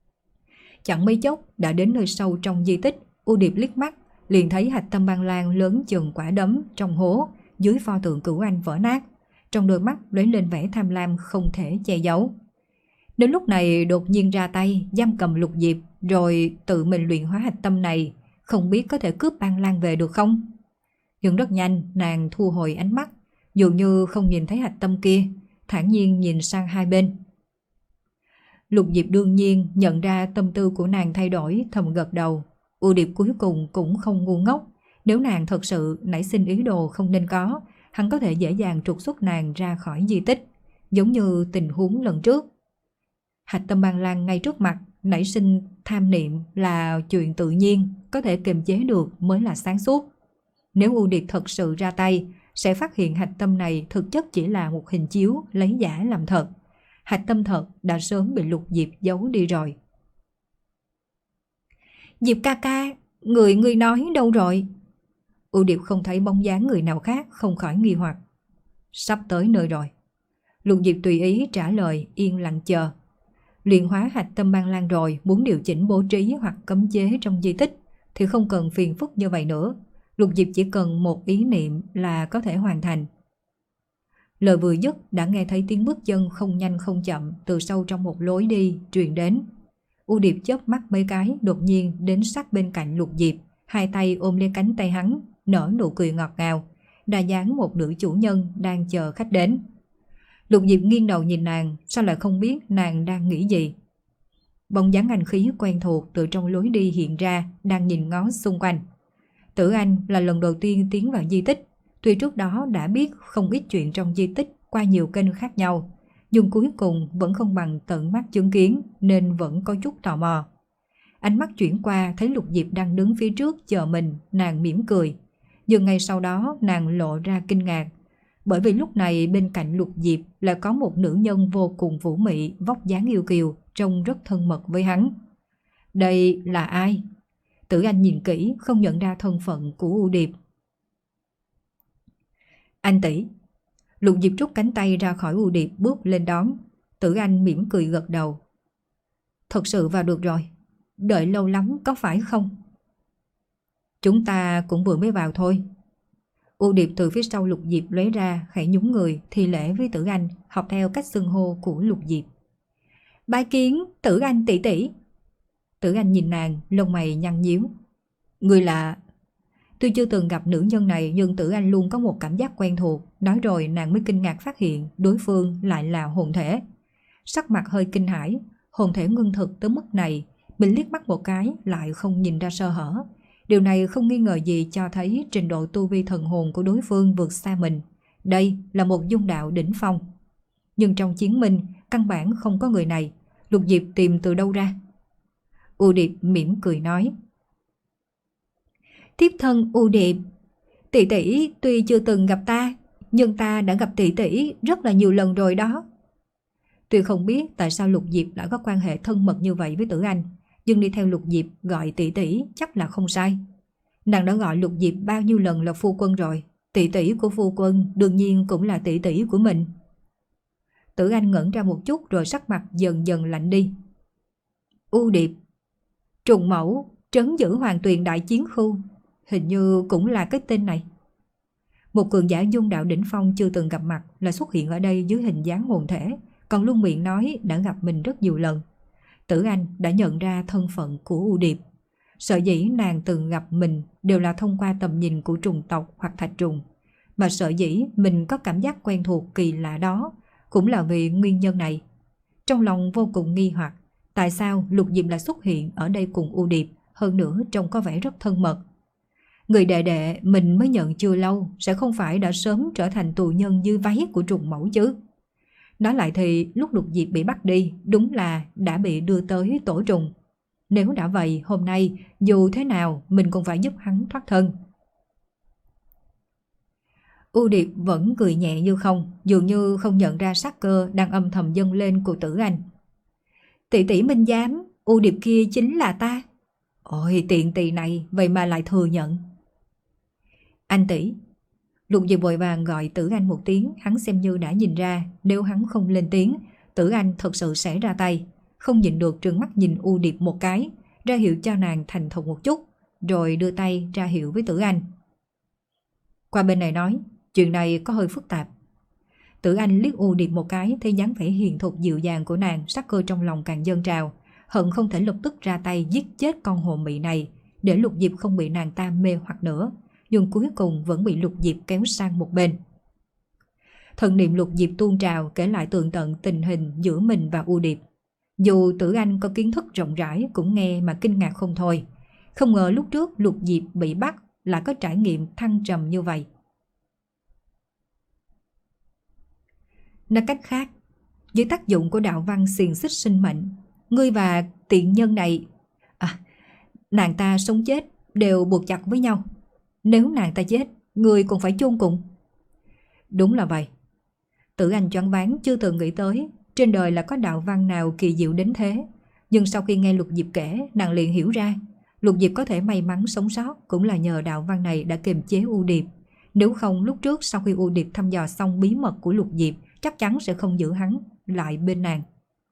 Chẳng mấy chốc đã đến nơi sâu trong di tích. U Điệp liếc mắt liền thấy hạch tâm ban lan lớn chừng quả đấm trong hố dưới pho tượng Cửu Anh vỡ nát. Trong đôi mắt lóe lên vẻ tham lam không thể che giấu. Đến lúc này đột nhiên ra tay giam cầm Lục Diệp, rồi tự mình luyện hóa hạch tâm này, không biết có thể cướp ban lan về được không? Nhưng rất nhanh nàng thu hồi ánh mắt, dường như không nhìn thấy hạch tâm kia, thản nhiên nhìn sang hai bên. Lục Diệp đương nhiên nhận ra tâm tư của nàng thay đổi, thầm gật đầu. U Điệp cuối cùng cũng không ngu ngốc, nếu nàng thật sự nảy sinh ý đồ không nên có, hắn có thể dễ dàng trục xuất nàng ra khỏi di tích, giống như tình huống lần trước. Hạch tâm ban lan ngay trước mặt, nảy sinh tham niệm là chuyện tự nhiên, có thể kiềm chế được mới là sáng suốt. Nếu U Điệp thật sự ra tay, sẽ phát hiện hạch tâm này thực chất chỉ là một hình chiếu lấy giả làm thật. Hạch tâm thật đã sớm bị Lục Diệp giấu đi rồi. Diệp ca ca, người người nói đâu rồi? U Điệp không thấy bóng dáng người nào khác, không khỏi nghi hoặc. Sắp tới nơi rồi. Lục Diệp tùy ý trả lời, yên lặng chờ. Luyện hóa hạch tâm ban lan rồi, muốn điều chỉnh bố trí hoặc cấm chế trong di tích thì không cần phiền phức như vậy nữa. Lục Diệp chỉ cần một ý niệm là có thể hoàn thành. Lời vừa dứt đã nghe thấy tiếng bước chân không nhanh không chậm từ sâu trong một lối đi truyền đến. U Điệp chớp mắt mấy cái, đột nhiên đến sát bên cạnh Lục Diệp, hai tay ôm lấy cánh tay hắn, nở nụ cười ngọt ngào, đa dáng một nữ chủ nhân đang chờ khách đến. Lục Diệp nghiêng đầu nhìn nàng, sao lại không biết nàng đang nghĩ gì. Bóng dáng anh khí quen thuộc từ trong lối đi hiện ra, đang nhìn ngó xung quanh. Tử Anh là lần đầu tiên tiến vào di tích, tuy trước đó đã biết không ít chuyện trong di tích qua nhiều kênh khác nhau, nhưng cuối cùng vẫn không bằng tận mắt chứng kiến nên vẫn có chút tò mò. Ánh mắt chuyển qua thấy Lục Diệp đang đứng phía trước chờ mình, nàng mỉm cười. Nhưng ngay sau đó nàng lộ ra kinh ngạc, bởi vì lúc này bên cạnh Lục Diệp là có một nữ nhân vô cùng vũ mị, vóc dáng yêu kiều, trông rất thân mật với hắn. Đây là ai? Tử Anh nhìn kỹ không nhận ra thân phận của U Điệp. Anh tỷ. Lục Diệp rút cánh tay ra khỏi U Điệp bước lên đón. Tử Anh mỉm cười gật đầu. Thật sự vào được rồi. Đợi lâu lắm có phải không? Chúng ta cũng vừa mới vào thôi. U Điệp từ phía sau Lục Diệp lóe ra, khẽ nhún người thi lễ với Tử Anh, học theo cách xưng hô của Lục Diệp. Bái kiến Tử Anh tỷ tỷ. Tử Anh nhìn nàng, lông mày nhăn nhíu. Người lạ. Tuy chưa từng gặp nữ nhân này nhưng Tử Anh luôn có một cảm giác quen thuộc, nói rồi nàng mới kinh ngạc phát hiện đối phương lại là hồn thể. Sắc mặt hơi kinh hãi, hồn thể ngưng thực tới mức này, mình liếc mắt một cái lại không nhìn ra sơ hở. Điều này không nghi ngờ gì cho thấy trình độ tu vi thần hồn của đối phương vượt xa mình. Đây là một dung đạo đỉnh phong. Nhưng trong chiến minh, căn bản không có người này. Lục Diệp tìm từ đâu ra? U Điệp mỉm cười nói. Thiếp thân U Điệp, tỷ tỷ tuy chưa từng gặp ta, nhưng ta đã gặp tỷ tỷ rất là nhiều lần rồi đó. Tuy không biết tại sao Lục Diệp đã có quan hệ thân mật như vậy với Tử Anh, nhưng đi theo Lục Diệp gọi tỷ tỷ chắc là không sai. Nàng đã gọi Lục Diệp bao nhiêu lần là phu quân rồi, tỷ tỷ của phu quân đương nhiên cũng là tỷ tỷ của mình. Tử Anh ngẩn ra một chút rồi sắc mặt dần dần lạnh đi. U Điệp, trùng mẫu, trấn giữ hoàng tuyền đại chiến khu, hình như cũng là cái tên này. Một cường giả dung đạo đỉnh phong chưa từng gặp mặt là xuất hiện ở đây dưới hình dáng hồn thể, còn luôn miệng nói đã gặp mình rất nhiều lần. Tử Anh đã nhận ra thân phận của U Điệp. Sở dĩ nàng từng gặp mình đều là thông qua tầm nhìn của trùng tộc hoặc thạch trùng, mà sở dĩ mình có cảm giác quen thuộc kỳ lạ đó cũng là vì nguyên nhân này. Trong lòng vô cùng nghi hoặc, tại sao Lục Diệp lại xuất hiện ở đây cùng U Điệp, hơn nữa trông có vẻ rất thân mật. Người đệ đệ mình mới nhận chưa lâu sẽ không phải đã sớm trở thành tù nhân dưới váy của trùng mẫu chứ. Nói lại thì lúc Lục Diệp bị bắt đi đúng là đã bị đưa tới tổ trùng. Nếu đã vậy hôm nay dù thế nào mình cũng phải giúp hắn thoát thân. U Điệp vẫn cười nhẹ như không, dường như không nhận ra sát cơ đang âm thầm dâng lên của Tử Anh. Tỷ tỷ minh giám, U Điệp kia chính là ta. Ôi tiện tỳ này vậy mà lại thừa nhận. Anh tỷ. Lục Diệp vội vàng gọi Tử Anh một tiếng, hắn xem như đã nhìn ra nếu hắn không lên tiếng, Tử Anh thật sự sẽ ra tay. không nhịn được trừng mắt nhìn U Điệp một cái, ra hiệu cho nàng thành thục một chút, rồi đưa tay ra hiệu với Tử Anh. Qua bên này nói, chuyện này có hơi phức tạp. Tử Anh liếc U Điệp một cái, thấy dáng vẻ hiền thục dịu dàng của nàng, sắc cơ trong lòng càng dâng trào, hận không thể lập tức ra tay giết chết con hồ mị này, để Lục Diệp không bị nàng ta mê hoặc nữa, nhưng cuối cùng vẫn bị Lục Diệp kéo sang một bên. Thần niệm Lục Diệp tuôn trào kể lại tường tận tình hình giữa mình và U Điệp. Dù Tử Anh có kiến thức rộng rãi cũng nghe mà kinh ngạc không thôi. Không ngờ lúc trước Lục Diệp bị bắt lại có trải nghiệm thăng trầm như vậy. Nói cách khác, dưới tác dụng của đạo văn xiềng xích sinh mệnh, ngươi và tiện nhân này, à, nàng ta sống chết đều buộc chặt với nhau. Nếu nàng ta chết, ngươi cũng phải chôn cùng. Đúng là vậy. Tử Anh choáng váng, chưa từng nghĩ tới trên đời là có đạo văn nào kỳ diệu đến thế. Nhưng sau khi nghe Lục Diệp kể, nàng liền hiểu ra, Lục Diệp có thể may mắn sống sót cũng là nhờ đạo văn này đã kiềm chế U Điệp. Nếu không, lúc trước sau khi U Điệp thăm dò xong bí mật của Lục Diệp, chắc chắn sẽ không giữ hắn lại bên nàng.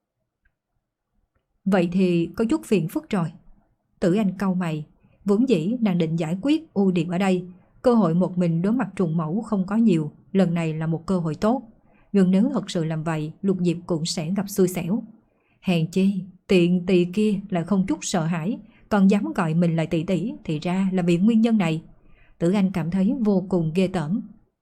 Vậy thì có chút phiền phức rồi. Tử Anh cau mày, vốn dĩ nàng định giải quyết U Điệp ở đây, cơ hội một mình đối mặt trùng mẫu không có nhiều, lần này là một cơ hội tốt. Nhưng nếu thật sự làm vậy, Lục Diệp cũng sẽ gặp xui xẻo. Hèn chi, tiện tỳ kia lại không chút sợ hãi, còn dám gọi mình là tỷ tỷ, thì ra là vì nguyên nhân này. Tử Anh cảm thấy vô cùng ghê tởm.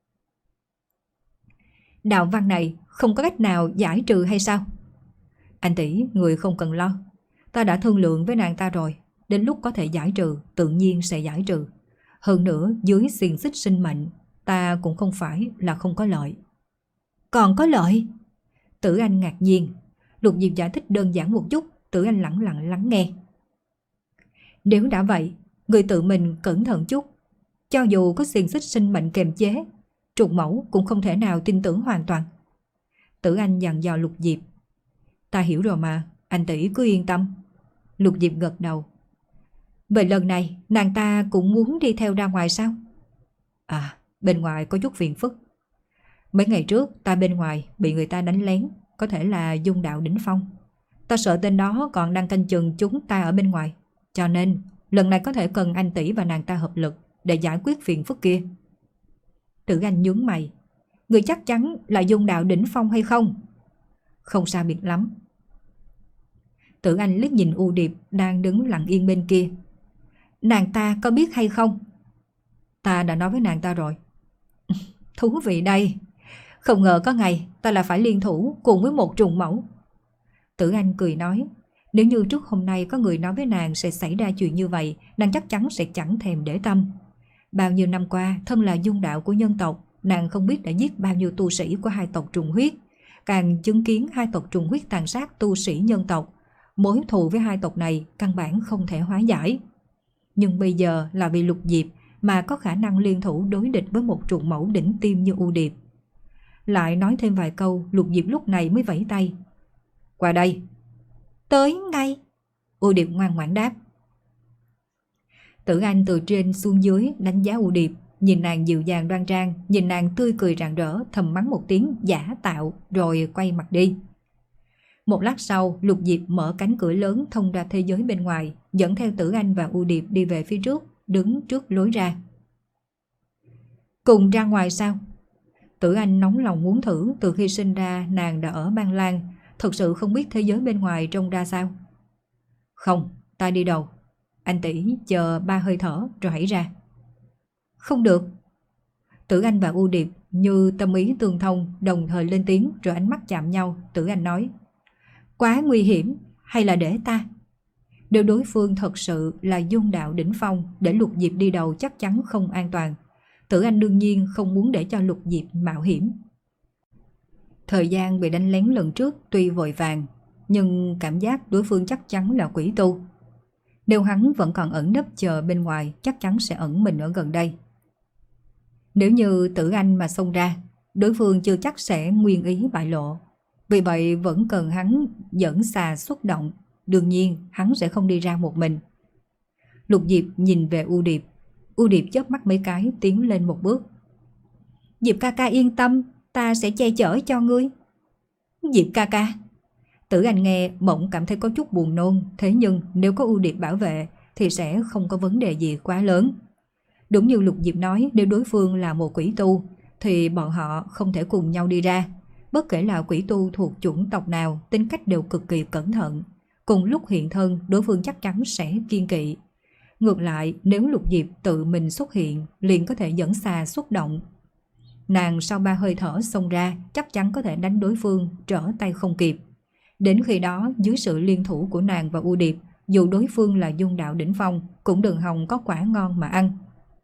Đạo văn này không có cách nào giải trừ hay sao? Anh tỷ, người không cần lo. Ta đã thương lượng với nàng ta rồi, đến lúc có thể giải trừ, tự nhiên sẽ giải trừ. Hơn nữa, dưới xiềng xích sinh mệnh, ta cũng không phải là không có lợi. Còn có lợi? Tử Anh ngạc nhiên. Lục Diệp giải thích đơn giản một chút, Tử Anh lẳng lặng lắng nghe. Nếu đã vậy, người tự mình cẩn thận chút. Cho dù có xiềng xích sinh mệnh kềm chế, trùng mẫu cũng không thể nào tin tưởng hoàn toàn. Tử Anh dặn dò Lục Diệp. Ta hiểu rồi mà, anh tỷ cứ yên tâm. Lục Diệp gật đầu. Vậy lần này nàng ta cũng muốn đi theo ra ngoài sao? À, bên ngoài có chút phiền phức. Mấy ngày trước ta bên ngoài bị người ta đánh lén, có thể là Dung Đạo Đỉnh Phong. Ta sợ tên đó còn đang canh chừng chúng ta ở bên ngoài, cho nên lần này có thể cần anh tỷ và nàng ta hợp lực để giải quyết phiền phức kia. Tử Anh nhướng mày. Người chắc chắn là Dung Đạo Đỉnh Phong hay không? Không sao biệt lắm. Tử Anh liếc nhìn U Điệp đang đứng lặng yên bên kia. Nàng ta có biết hay không? Ta đã nói với nàng ta rồi. Thú vị đây. Không ngờ có ngày ta là phải liên thủ cùng với một trùng mẫu. Tử Anh cười nói. Nếu như trước hôm nay có người nói với nàng sẽ xảy ra chuyện như vậy, nàng chắc chắn sẽ chẳng thèm để tâm. Bao nhiêu năm qua, thân là dung đạo của nhân tộc, nàng không biết đã giết bao nhiêu tu sĩ của hai tộc trùng huyết, càng chứng kiến hai tộc trùng huyết tàn sát tu sĩ nhân tộc. Mối thù với hai tộc này căn bản không thể hóa giải. Nhưng bây giờ là vì Lục Diệp mà có khả năng liên thủ đối địch với một trùng mẫu đỉnh tiêm như U Điệp. Lại nói thêm vài câu, Lục Diệp lúc này mới vẫy tay. Qua đây. Tới ngay. U Điệp ngoan ngoãn đáp. Tử Anh từ trên xuống dưới đánh giá U Điệp, nhìn nàng dịu dàng đoan trang, nhìn nàng tươi cười rạng rỡ, thầm mắng một tiếng giả tạo rồi quay mặt đi. Một lát sau, Lục Diệp mở cánh cửa lớn thông ra thế giới bên ngoài, dẫn theo Tử Anh và U Điệp đi về phía trước, đứng trước lối ra. Cùng ra ngoài sao? Tử Anh nóng lòng muốn thử, từ khi sinh ra nàng đã ở Ban Lan, thật sự không biết thế giới bên ngoài trông ra sao. Không, ta đi đầu. Anh tỷ chờ ba hơi thở rồi hãy ra. Không được. Tử Anh và U Điệp như tâm ý tương thông, đồng thời lên tiếng, rồi ánh mắt chạm nhau. Tử Anh nói. Quá nguy hiểm, hay là để ta? Nếu đối phương thật sự là dung đạo đỉnh phong, để Lục Diệp đi đầu chắc chắn không an toàn. Tử Anh đương nhiên không muốn để cho Lục Diệp mạo hiểm. Thời gian bị đánh lén lần trước tuy vội vàng, nhưng cảm giác đối phương chắc chắn là quỷ tu. Nếu hắn vẫn còn ẩn nấp chờ bên ngoài, chắc chắn sẽ ẩn mình ở gần đây. Nếu như Tử Anh mà xông ra, đối phương chưa chắc sẽ nguyên ý bại lộ. Vì vậy vẫn cần hắn dẫn xà xuất động. Đương nhiên hắn sẽ không đi ra một mình. Lục Diệp nhìn về U Điệp. U Điệp chớp mắt mấy cái, tiến lên một bước. Diệp ca ca yên tâm, ta sẽ che chở cho ngươi. Diệp ca ca. Tử Anh nghe bỗng cảm thấy có chút buồn nôn, thế nhưng nếu có ưu điệp bảo vệ thì sẽ không có vấn đề gì quá lớn. Đúng như Lục Diệp nói, nếu đối phương là một quỷ tu thì bọn họ không thể cùng nhau đi ra. Bất kể là quỷ tu thuộc chủng tộc nào, tính cách đều cực kỳ cẩn thận. Cùng lúc hiện thân, đối phương chắc chắn sẽ kiêng kỵ. Ngược lại, nếu Lục Diệp tự mình xuất hiện, liền có thể dẫn xà xuất động. Nàng sau ba hơi thở xông ra, chắc chắn có thể đánh đối phương trở tay không kịp. Đến khi đó, dưới sự liên thủ của nàng và U Điệp, dù đối phương là dung đạo đỉnh phong, cũng đừng hòng có quả ngon mà ăn.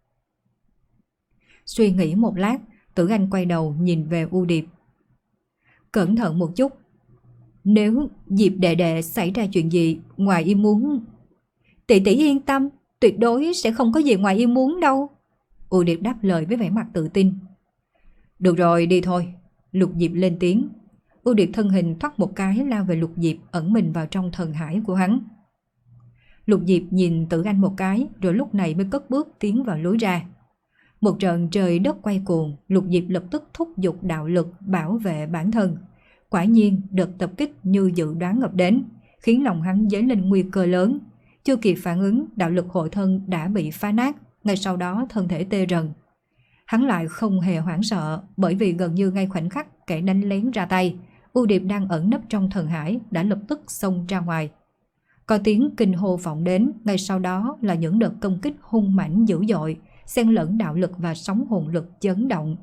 Suy nghĩ một lát, Tử Anh quay đầu nhìn về U Điệp. Cẩn thận một chút. Nếu Diệp đệ đệ xảy ra chuyện gì ngoài ý muốn... Tỷ tỷ yên tâm, tuyệt đối sẽ không có gì ngoài ý muốn đâu. U Điệp đáp lời với vẻ mặt tự tin. Được rồi, đi thôi. Lục Diệp lên tiếng. U Điệp thân hình thoát một cái lao về Lục Diệp, ẩn mình vào trong thần hải của hắn. Lục Diệp nhìn Tử Anh một cái, rồi lúc này mới cất bước tiến vào lối ra. Một trận trời đất quay cuồng, Lục Diệp lập tức thúc giục đạo lực bảo vệ bản thân. Quả nhiên, đợt tập kích như dự đoán ập đến, khiến lòng hắn dấy lên nguy cơ lớn. Chưa kịp phản ứng, đạo lực hội thân đã bị phá nát, ngay sau đó thân thể tê rần. Hắn lại không hề hoảng sợ, bởi vì gần như ngay khoảnh khắc kẻ đánh lén ra tay, U Điệp đang ẩn nấp trong thần hải đã lập tức xông ra ngoài. Có tiếng kinh hô vọng đến, ngay sau đó là những đợt công kích hung mãnh dữ dội, xen lẫn đạo lực và sóng hồn lực chấn động.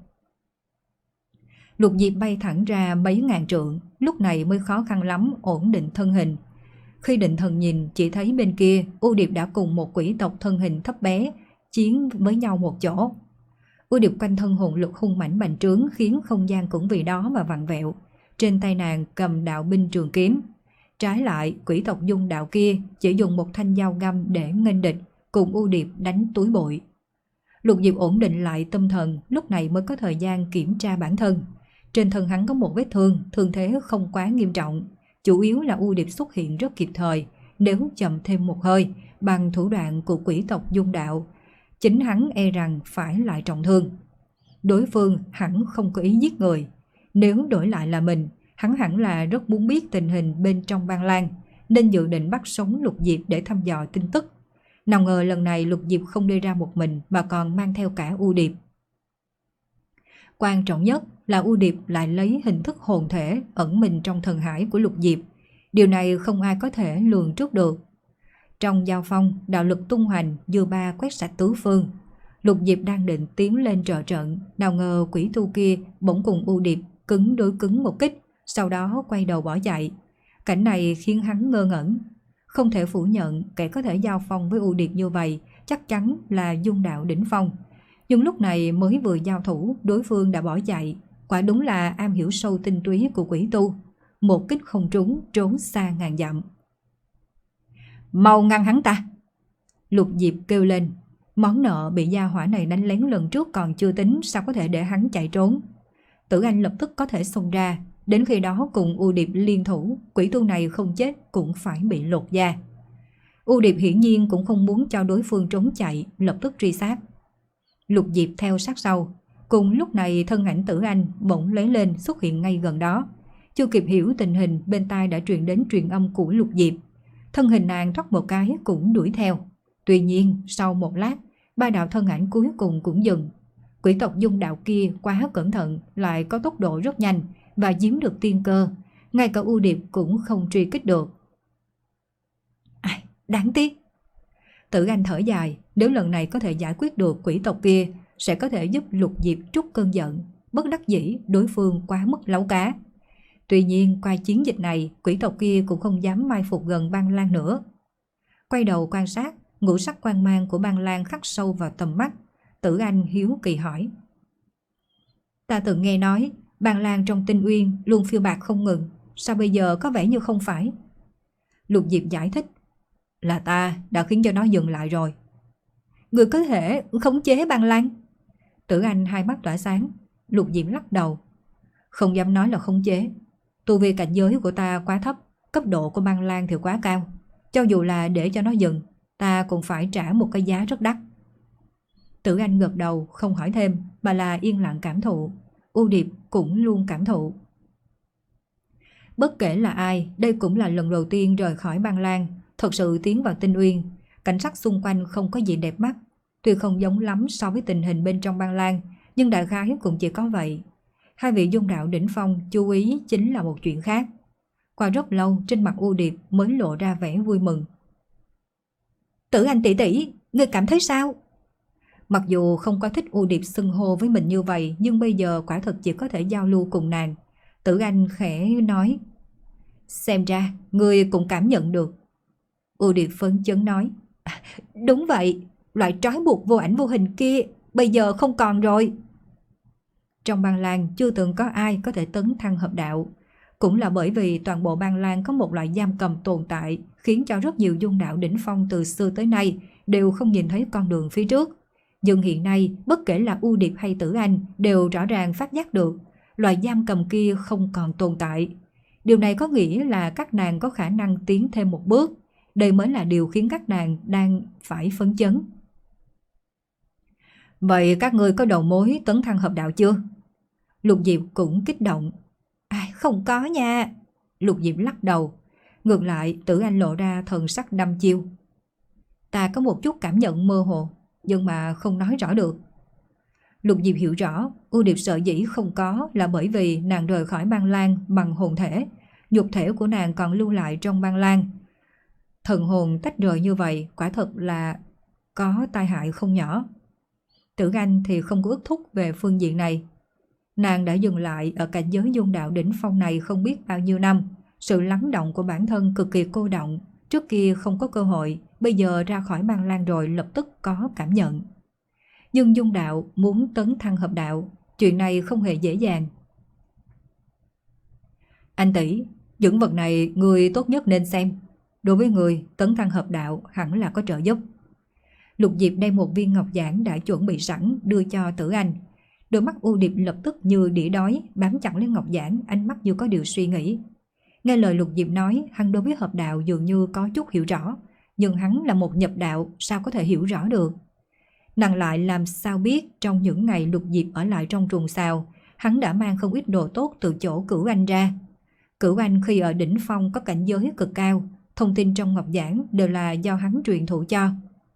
Lục Diệp bay thẳng ra mấy ngàn trượng, lúc này mới khó khăn lắm ổn định thân hình. Khi định thần nhìn, chỉ thấy bên kia U Điệp đã cùng một quỷ tộc thân hình thấp bé chiến với nhau một chỗ. U Điệp quanh thân hồn lực hung mãnh bành trướng, khiến không gian cũng vì đó mà vặn vẹo. Trên tay nàng cầm đạo binh trường kiếm. Trái lại, quỷ tộc dung đạo kia chỉ dùng một thanh dao găm để nghênh địch, cùng U Điệp đánh túi bụi. Lục Diệp ổn định lại tâm thần, lúc này mới có thời gian kiểm tra bản thân. Trên thân hắn có một vết thương, thương thế không quá nghiêm trọng. Chủ yếu là U Điệp xuất hiện rất kịp thời, nếu chậm thêm một hơi, bằng thủ đoạn của quỷ tộc dung đạo, chính hắn e rằng phải lại trọng thương. Đối phương hẳn không có ý giết người. Nếu đổi lại là mình, hắn hẳn là rất muốn biết tình hình bên trong Băng Lan, nên dự định bắt sống Lục Diệp để thăm dò tin tức. Nào ngờ lần này Lục Diệp không đi ra một mình mà còn mang theo cả U Điệp. Quan trọng nhất là U Điệp lại lấy hình thức hồn thể ẩn mình trong thần hải của Lục Diệp. Điều này không ai có thể lường trước được. Trong giao phong, đạo lực tung hoành, dư ba quét sạch tứ phương. Lục Diệp đang định tiến lên trợ trận, nào ngờ quỷ tu kia bỗng cùng U Điệp cứng đối cứng một kích, sau đó quay đầu bỏ chạy. Cảnh này khiến hắn ngơ ngẩn. Không thể phủ nhận kẻ có thể giao phong với U Điệp như vậy chắc chắn là dung đạo đỉnh phong. Nhưng lúc này mới vừa giao thủ, đối phương đã bỏ chạy. Quả đúng là am hiểu sâu tinh túy của quỷ tu. Một kích không trúng, trốn xa ngàn dặm. Mau ngăn hắn ta! Lục Diệp kêu lên. Món nợ bị gia hỏa này đánh lén lần trước còn chưa tính, sao có thể để hắn chạy trốn. Tử Anh lập tức có thể xông ra. Đến khi đó cùng U Điệp liên thủ, quỷ tu này không chết cũng phải bị lột da. U Điệp hiển nhiên cũng không muốn cho đối phương trốn chạy, lập tức truy sát. Lục Diệp theo sát sau. Cùng lúc này thân ảnh Tử Anh bỗng lấy lên xuất hiện ngay gần đó. Chưa kịp hiểu tình hình, bên tai đã truyền đến truyền âm của Lục Diệp. Thân hình nàng thoát một cái cũng đuổi theo. Tuy nhiên sau một lát, ba đạo thân ảnh cuối cùng cũng dừng. Quỷ tộc dung đạo kia quá cẩn thận, lại có tốc độ rất nhanh và chiếm được tiên cơ. Ngay cả U Điệp cũng không truy kích được. Ai, đáng tiếc. Tử Anh thở dài, nếu lần này có thể giải quyết được quỷ tộc kia, sẽ có thể giúp Lục Diệp trút cơn giận. Bất đắc dĩ đối phương quá mức lấu cá. Tuy nhiên qua chiến dịch này, quỷ tộc kia cũng không dám mai phục gần Băng Lan nữa. Quay đầu quan sát, ngũ sắc quang mang của Băng Lan khắc sâu vào tầm mắt. Tử Anh hiếu kỳ hỏi. Ta từng nghe nói Băng Lan trong Tinh Uyên luôn phiêu bạt không ngừng, sao bây giờ có vẻ như không phải? Lục Diệp giải thích. Là ta đã khiến cho nó dừng lại rồi. Người có thể khống chế Băng Lan? Tử Anh hai mắt tỏa sáng. Lục Diệp lắc đầu. Không dám nói là khống chế. Tu vi cảnh giới của ta quá thấp, cấp độ của Băng Lan thì quá cao. Cho dù là để cho nó dừng, ta cũng phải trả một cái giá rất đắt. Tử Anh gật đầu không hỏi thêm, mà là yên lặng cảm thụ. U Điệp cũng luôn cảm thụ. Bất kể là ai, đây cũng là lần đầu tiên rời khỏi Băng Lan, thật sự tiến vào Tinh Uyên. Cảnh sắc xung quanh không có gì đẹp mắt, tuy không giống lắm so với tình hình bên trong Băng Lan, nhưng đại khái cũng chỉ có vậy. Hai vị dung đạo đỉnh phong chú ý chính là một chuyện khác. Qua rất lâu, trên mặt U Điệp mới lộ ra vẻ vui mừng. Tử Anh tỷ tỷ, ngươi cảm thấy sao? Mặc dù không có thích U Điệp xưng hô với mình như vậy, nhưng bây giờ quả thật chỉ có thể giao lưu cùng nàng. Tử Anh khẽ nói, xem ra ngươi cũng cảm nhận được. U Điệp phấn chấn nói, à, đúng vậy, loại trói buộc vô ảnh vô hình kia bây giờ không còn rồi. Trong Băng Lan chưa từng có ai có thể tấn thăng hợp đạo. Cũng là bởi vì toàn bộ Băng Lan có một loại giam cầm tồn tại, khiến cho rất nhiều dung đạo đỉnh phong từ xưa tới nay đều không nhìn thấy con đường phía trước. Nhưng hiện nay, bất kể là U Điệp hay Tử Anh đều rõ ràng phát giác được loại giam cầm kia không còn tồn tại. Điều này có nghĩa là các nàng có khả năng tiến thêm một bước. Đây mới là điều khiến các nàng đang phải phấn chấn. Vậy các ngươi có đầu mối tấn thăng hợp đạo chưa? Lục Diệp cũng kích động. À, không có nha. Lục Diệp lắc đầu. Ngược lại, Tử Anh lộ ra thần sắc đăm chiêu. Ta có một chút cảm nhận mơ hồ, nhưng mà không nói rõ được. Lục Diệp hiểu rõ, U Điệp sợ dĩ không có là bởi vì nàng rời khỏi Băng Lan bằng hồn thể, nhục thể của nàng còn lưu lại trong Băng Lan. Thần hồn tách rời như vậy quả thật là có tai hại không nhỏ. Tử Anh thì không có ước thúc về phương diện này. Nàng đã dừng lại ở cảnh giới dung đạo đỉnh phong này không biết bao nhiêu năm. Sự lắng động của bản thân cực kỳ cô động. Trước kia không có cơ hội, bây giờ ra khỏi Băng Lan rồi lập tức có cảm nhận. Nhưng dung đạo muốn tấn thăng hợp đạo, chuyện này không hề dễ dàng. Anh tỷ, những vật này người tốt nhất nên xem. Đối với người, tấn thăng hợp đạo hẳn là có trợ giúp. Lục Diệp đem một viên ngọc giản đã chuẩn bị sẵn đưa cho Tử Anh. Đôi mắt U Điệp lập tức như đĩa đói, bám chặt lên ngọc giản, ánh mắt như có điều suy nghĩ. Nghe lời Lục Diệp nói, hắn đối với hợp đạo dường như có chút hiểu rõ, nhưng hắn là một nhập đạo, sao có thể hiểu rõ được. Nàng lại làm sao biết trong những ngày Lục Diệp ở lại trong trùng xào, hắn đã mang không ít đồ tốt từ chỗ Cửu Anh ra. Cửu Anh khi ở đỉnh phong có cảnh giới cực cao, thông tin trong ngọc giản đều là do hắn truyền thụ cho.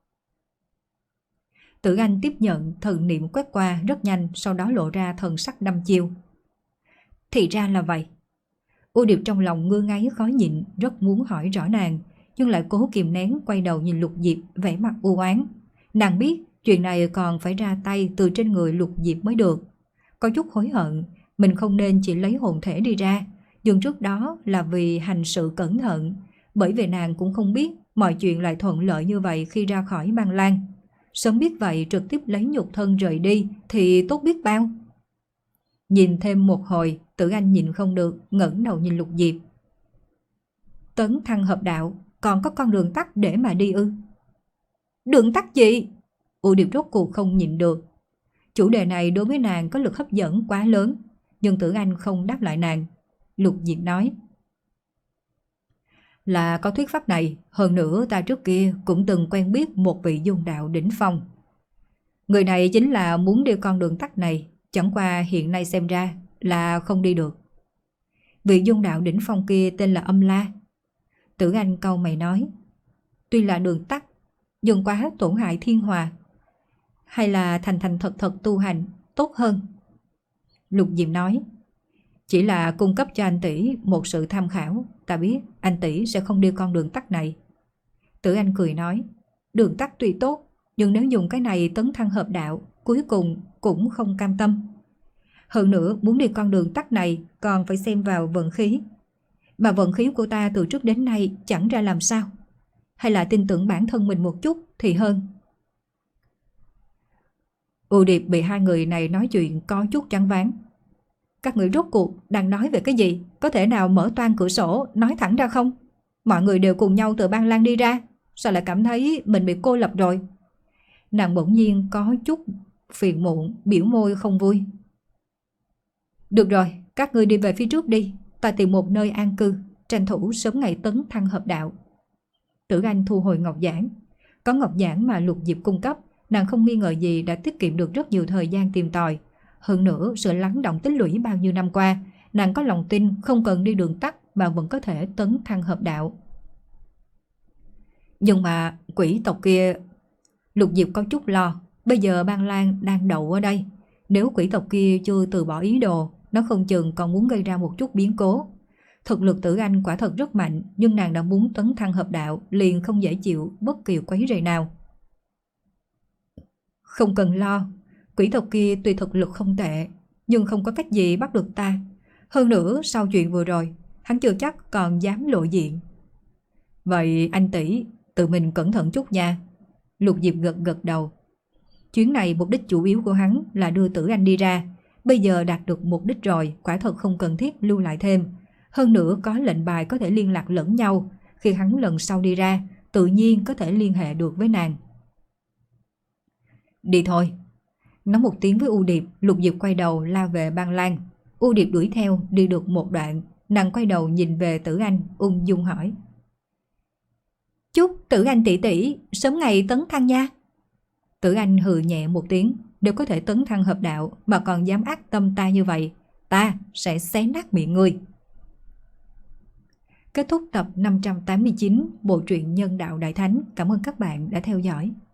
Tử Anh tiếp nhận, thần niệm quét qua rất nhanh, sau đó lộ ra thần sắc đăm chiêu. Thì ra là vậy. U Điệp trong lòng ngơ ngáy khó nhịn, rất muốn hỏi rõ nàng, nhưng lại cố kìm nén, quay đầu nhìn Lục Diệp vẻ mặt u oán. Nàng biết chuyện này còn phải ra tay từ trên người Lục Diệp mới được. Có chút hối hận, mình không nên chỉ lấy hồn thể đi ra, nhưng trước đó là vì hành sự cẩn thận, bởi vì nàng cũng không biết mọi chuyện lại thuận lợi như vậy khi ra khỏi Băng Lan. Sớm biết vậy trực tiếp lấy nhục thân rời đi thì tốt biết bao. Nhìn thêm một hồi, Tử Anh nhìn không được, ngẩng đầu nhìn Lục Diệp. Tấn thăng hợp đạo, còn có con đường tắt để mà đi ư? Đường tắt gì? U Điệp rốt cuộc không nhịn được. Chủ đề này đối với nàng có lực hấp dẫn quá lớn, nhưng Tử Anh không đáp lại nàng. Lục Diệp nói. Là có thuyết pháp này, hơn nữa ta trước kia cũng từng quen biết một vị dung đạo đỉnh phong. Người này chính là muốn đi con đường tắt này, chẳng qua hiện nay xem ra là không đi được. Vị dung đạo đỉnh phong kia tên là Âm La. Tử Anh cau mày nói. Tuy là đường tắt, nhưng quá tổn hại thiên hòa. Hay là thành thành thật thật tu hành tốt hơn? Lục Diệp nói. Chỉ là cung cấp cho anh tỷ một sự tham khảo. Ta biết anh tỷ sẽ không đi con đường tắt này. Tử Anh cười nói. Đường tắt tuy tốt, nhưng nếu dùng cái này tấn thăng hợp đạo, cuối cùng cũng không cam tâm. Hơn nữa muốn đi con đường tắt này còn phải xem vào vận khí. Mà vận khí của ta từ trước đến nay chẳng ra làm sao. Hay là tin tưởng bản thân mình một chút thì hơn. U Điệp bị hai người này nói chuyện có chút choáng váng. Các người rốt cuộc đang nói về cái gì? Có thể nào mở toang cửa sổ nói thẳng ra không? Mọi người đều cùng nhau từ Băng Lan đi ra, sao lại cảm thấy mình bị cô lập rồi? Nàng bỗng nhiên có chút phiền muộn, biểu môi không vui. Được rồi, các ngươi đi về phía trước đi, ta tìm một nơi an cư, tranh thủ sớm ngày tấn thăng hợp đạo. Tử Anh thu hồi ngọc giản. Có ngọc giản mà Lục Diệp cung cấp, nàng không nghi ngờ gì đã tiết kiệm được rất nhiều thời gian tìm tòi. Hơn nữa, sự lắng động tích lũy bao nhiêu năm qua, nàng có lòng tin không cần đi đường tắt mà vẫn có thể tấn thăng hợp đạo. Nhưng mà quỷ tộc kia... Lục Diệp có chút lo. Bây giờ Ban Lan đang đậu ở đây. Nếu quỷ tộc kia chưa từ bỏ ý đồ, nó không chừng còn muốn gây ra một chút biến cố. Thực lực Tử Anh quả thật rất mạnh, nhưng nàng đã muốn tấn thăng hợp đạo, liền không dễ chịu bất kỳ quấy rầy nào. Không cần lo, quỷ tộc kia tuy thực lực không tệ, nhưng không có cách gì bắt được ta. Hơn nữa sau chuyện vừa rồi, hắn chưa chắc còn dám lộ diện. Vậy anh tỷ, tự mình cẩn thận chút nha. Lục Diệp gật gật đầu. Chuyến này mục đích chủ yếu của hắn là đưa Tử Anh đi ra. Bây giờ đạt được mục đích rồi, quả thật không cần thiết lưu lại thêm. Hơn nữa có lệnh bài có thể liên lạc lẫn nhau. Khi hắn lần sau đi ra, tự nhiên có thể liên hệ được với nàng. Đi thôi. Nói một tiếng với U Điệp, Lục Diệp quay đầu la về Ban Lan. U Điệp đuổi theo, đi được một đoạn. Nàng quay đầu nhìn về Tử Anh, ung dung hỏi. Chúc Tử Anh tỷ tỷ sớm ngày tấn thăng nha. Tử Anh hừ nhẹ một tiếng. Đều có thể tấn thăng hợp đạo mà còn dám ác tâm ta như vậy, ta sẽ xé nát miệng ngươi. Kết thúc tập năm trăm tám mươi chín bộ truyện Nhân Đạo Đại Thánh. Cảm ơn các bạn đã theo dõi.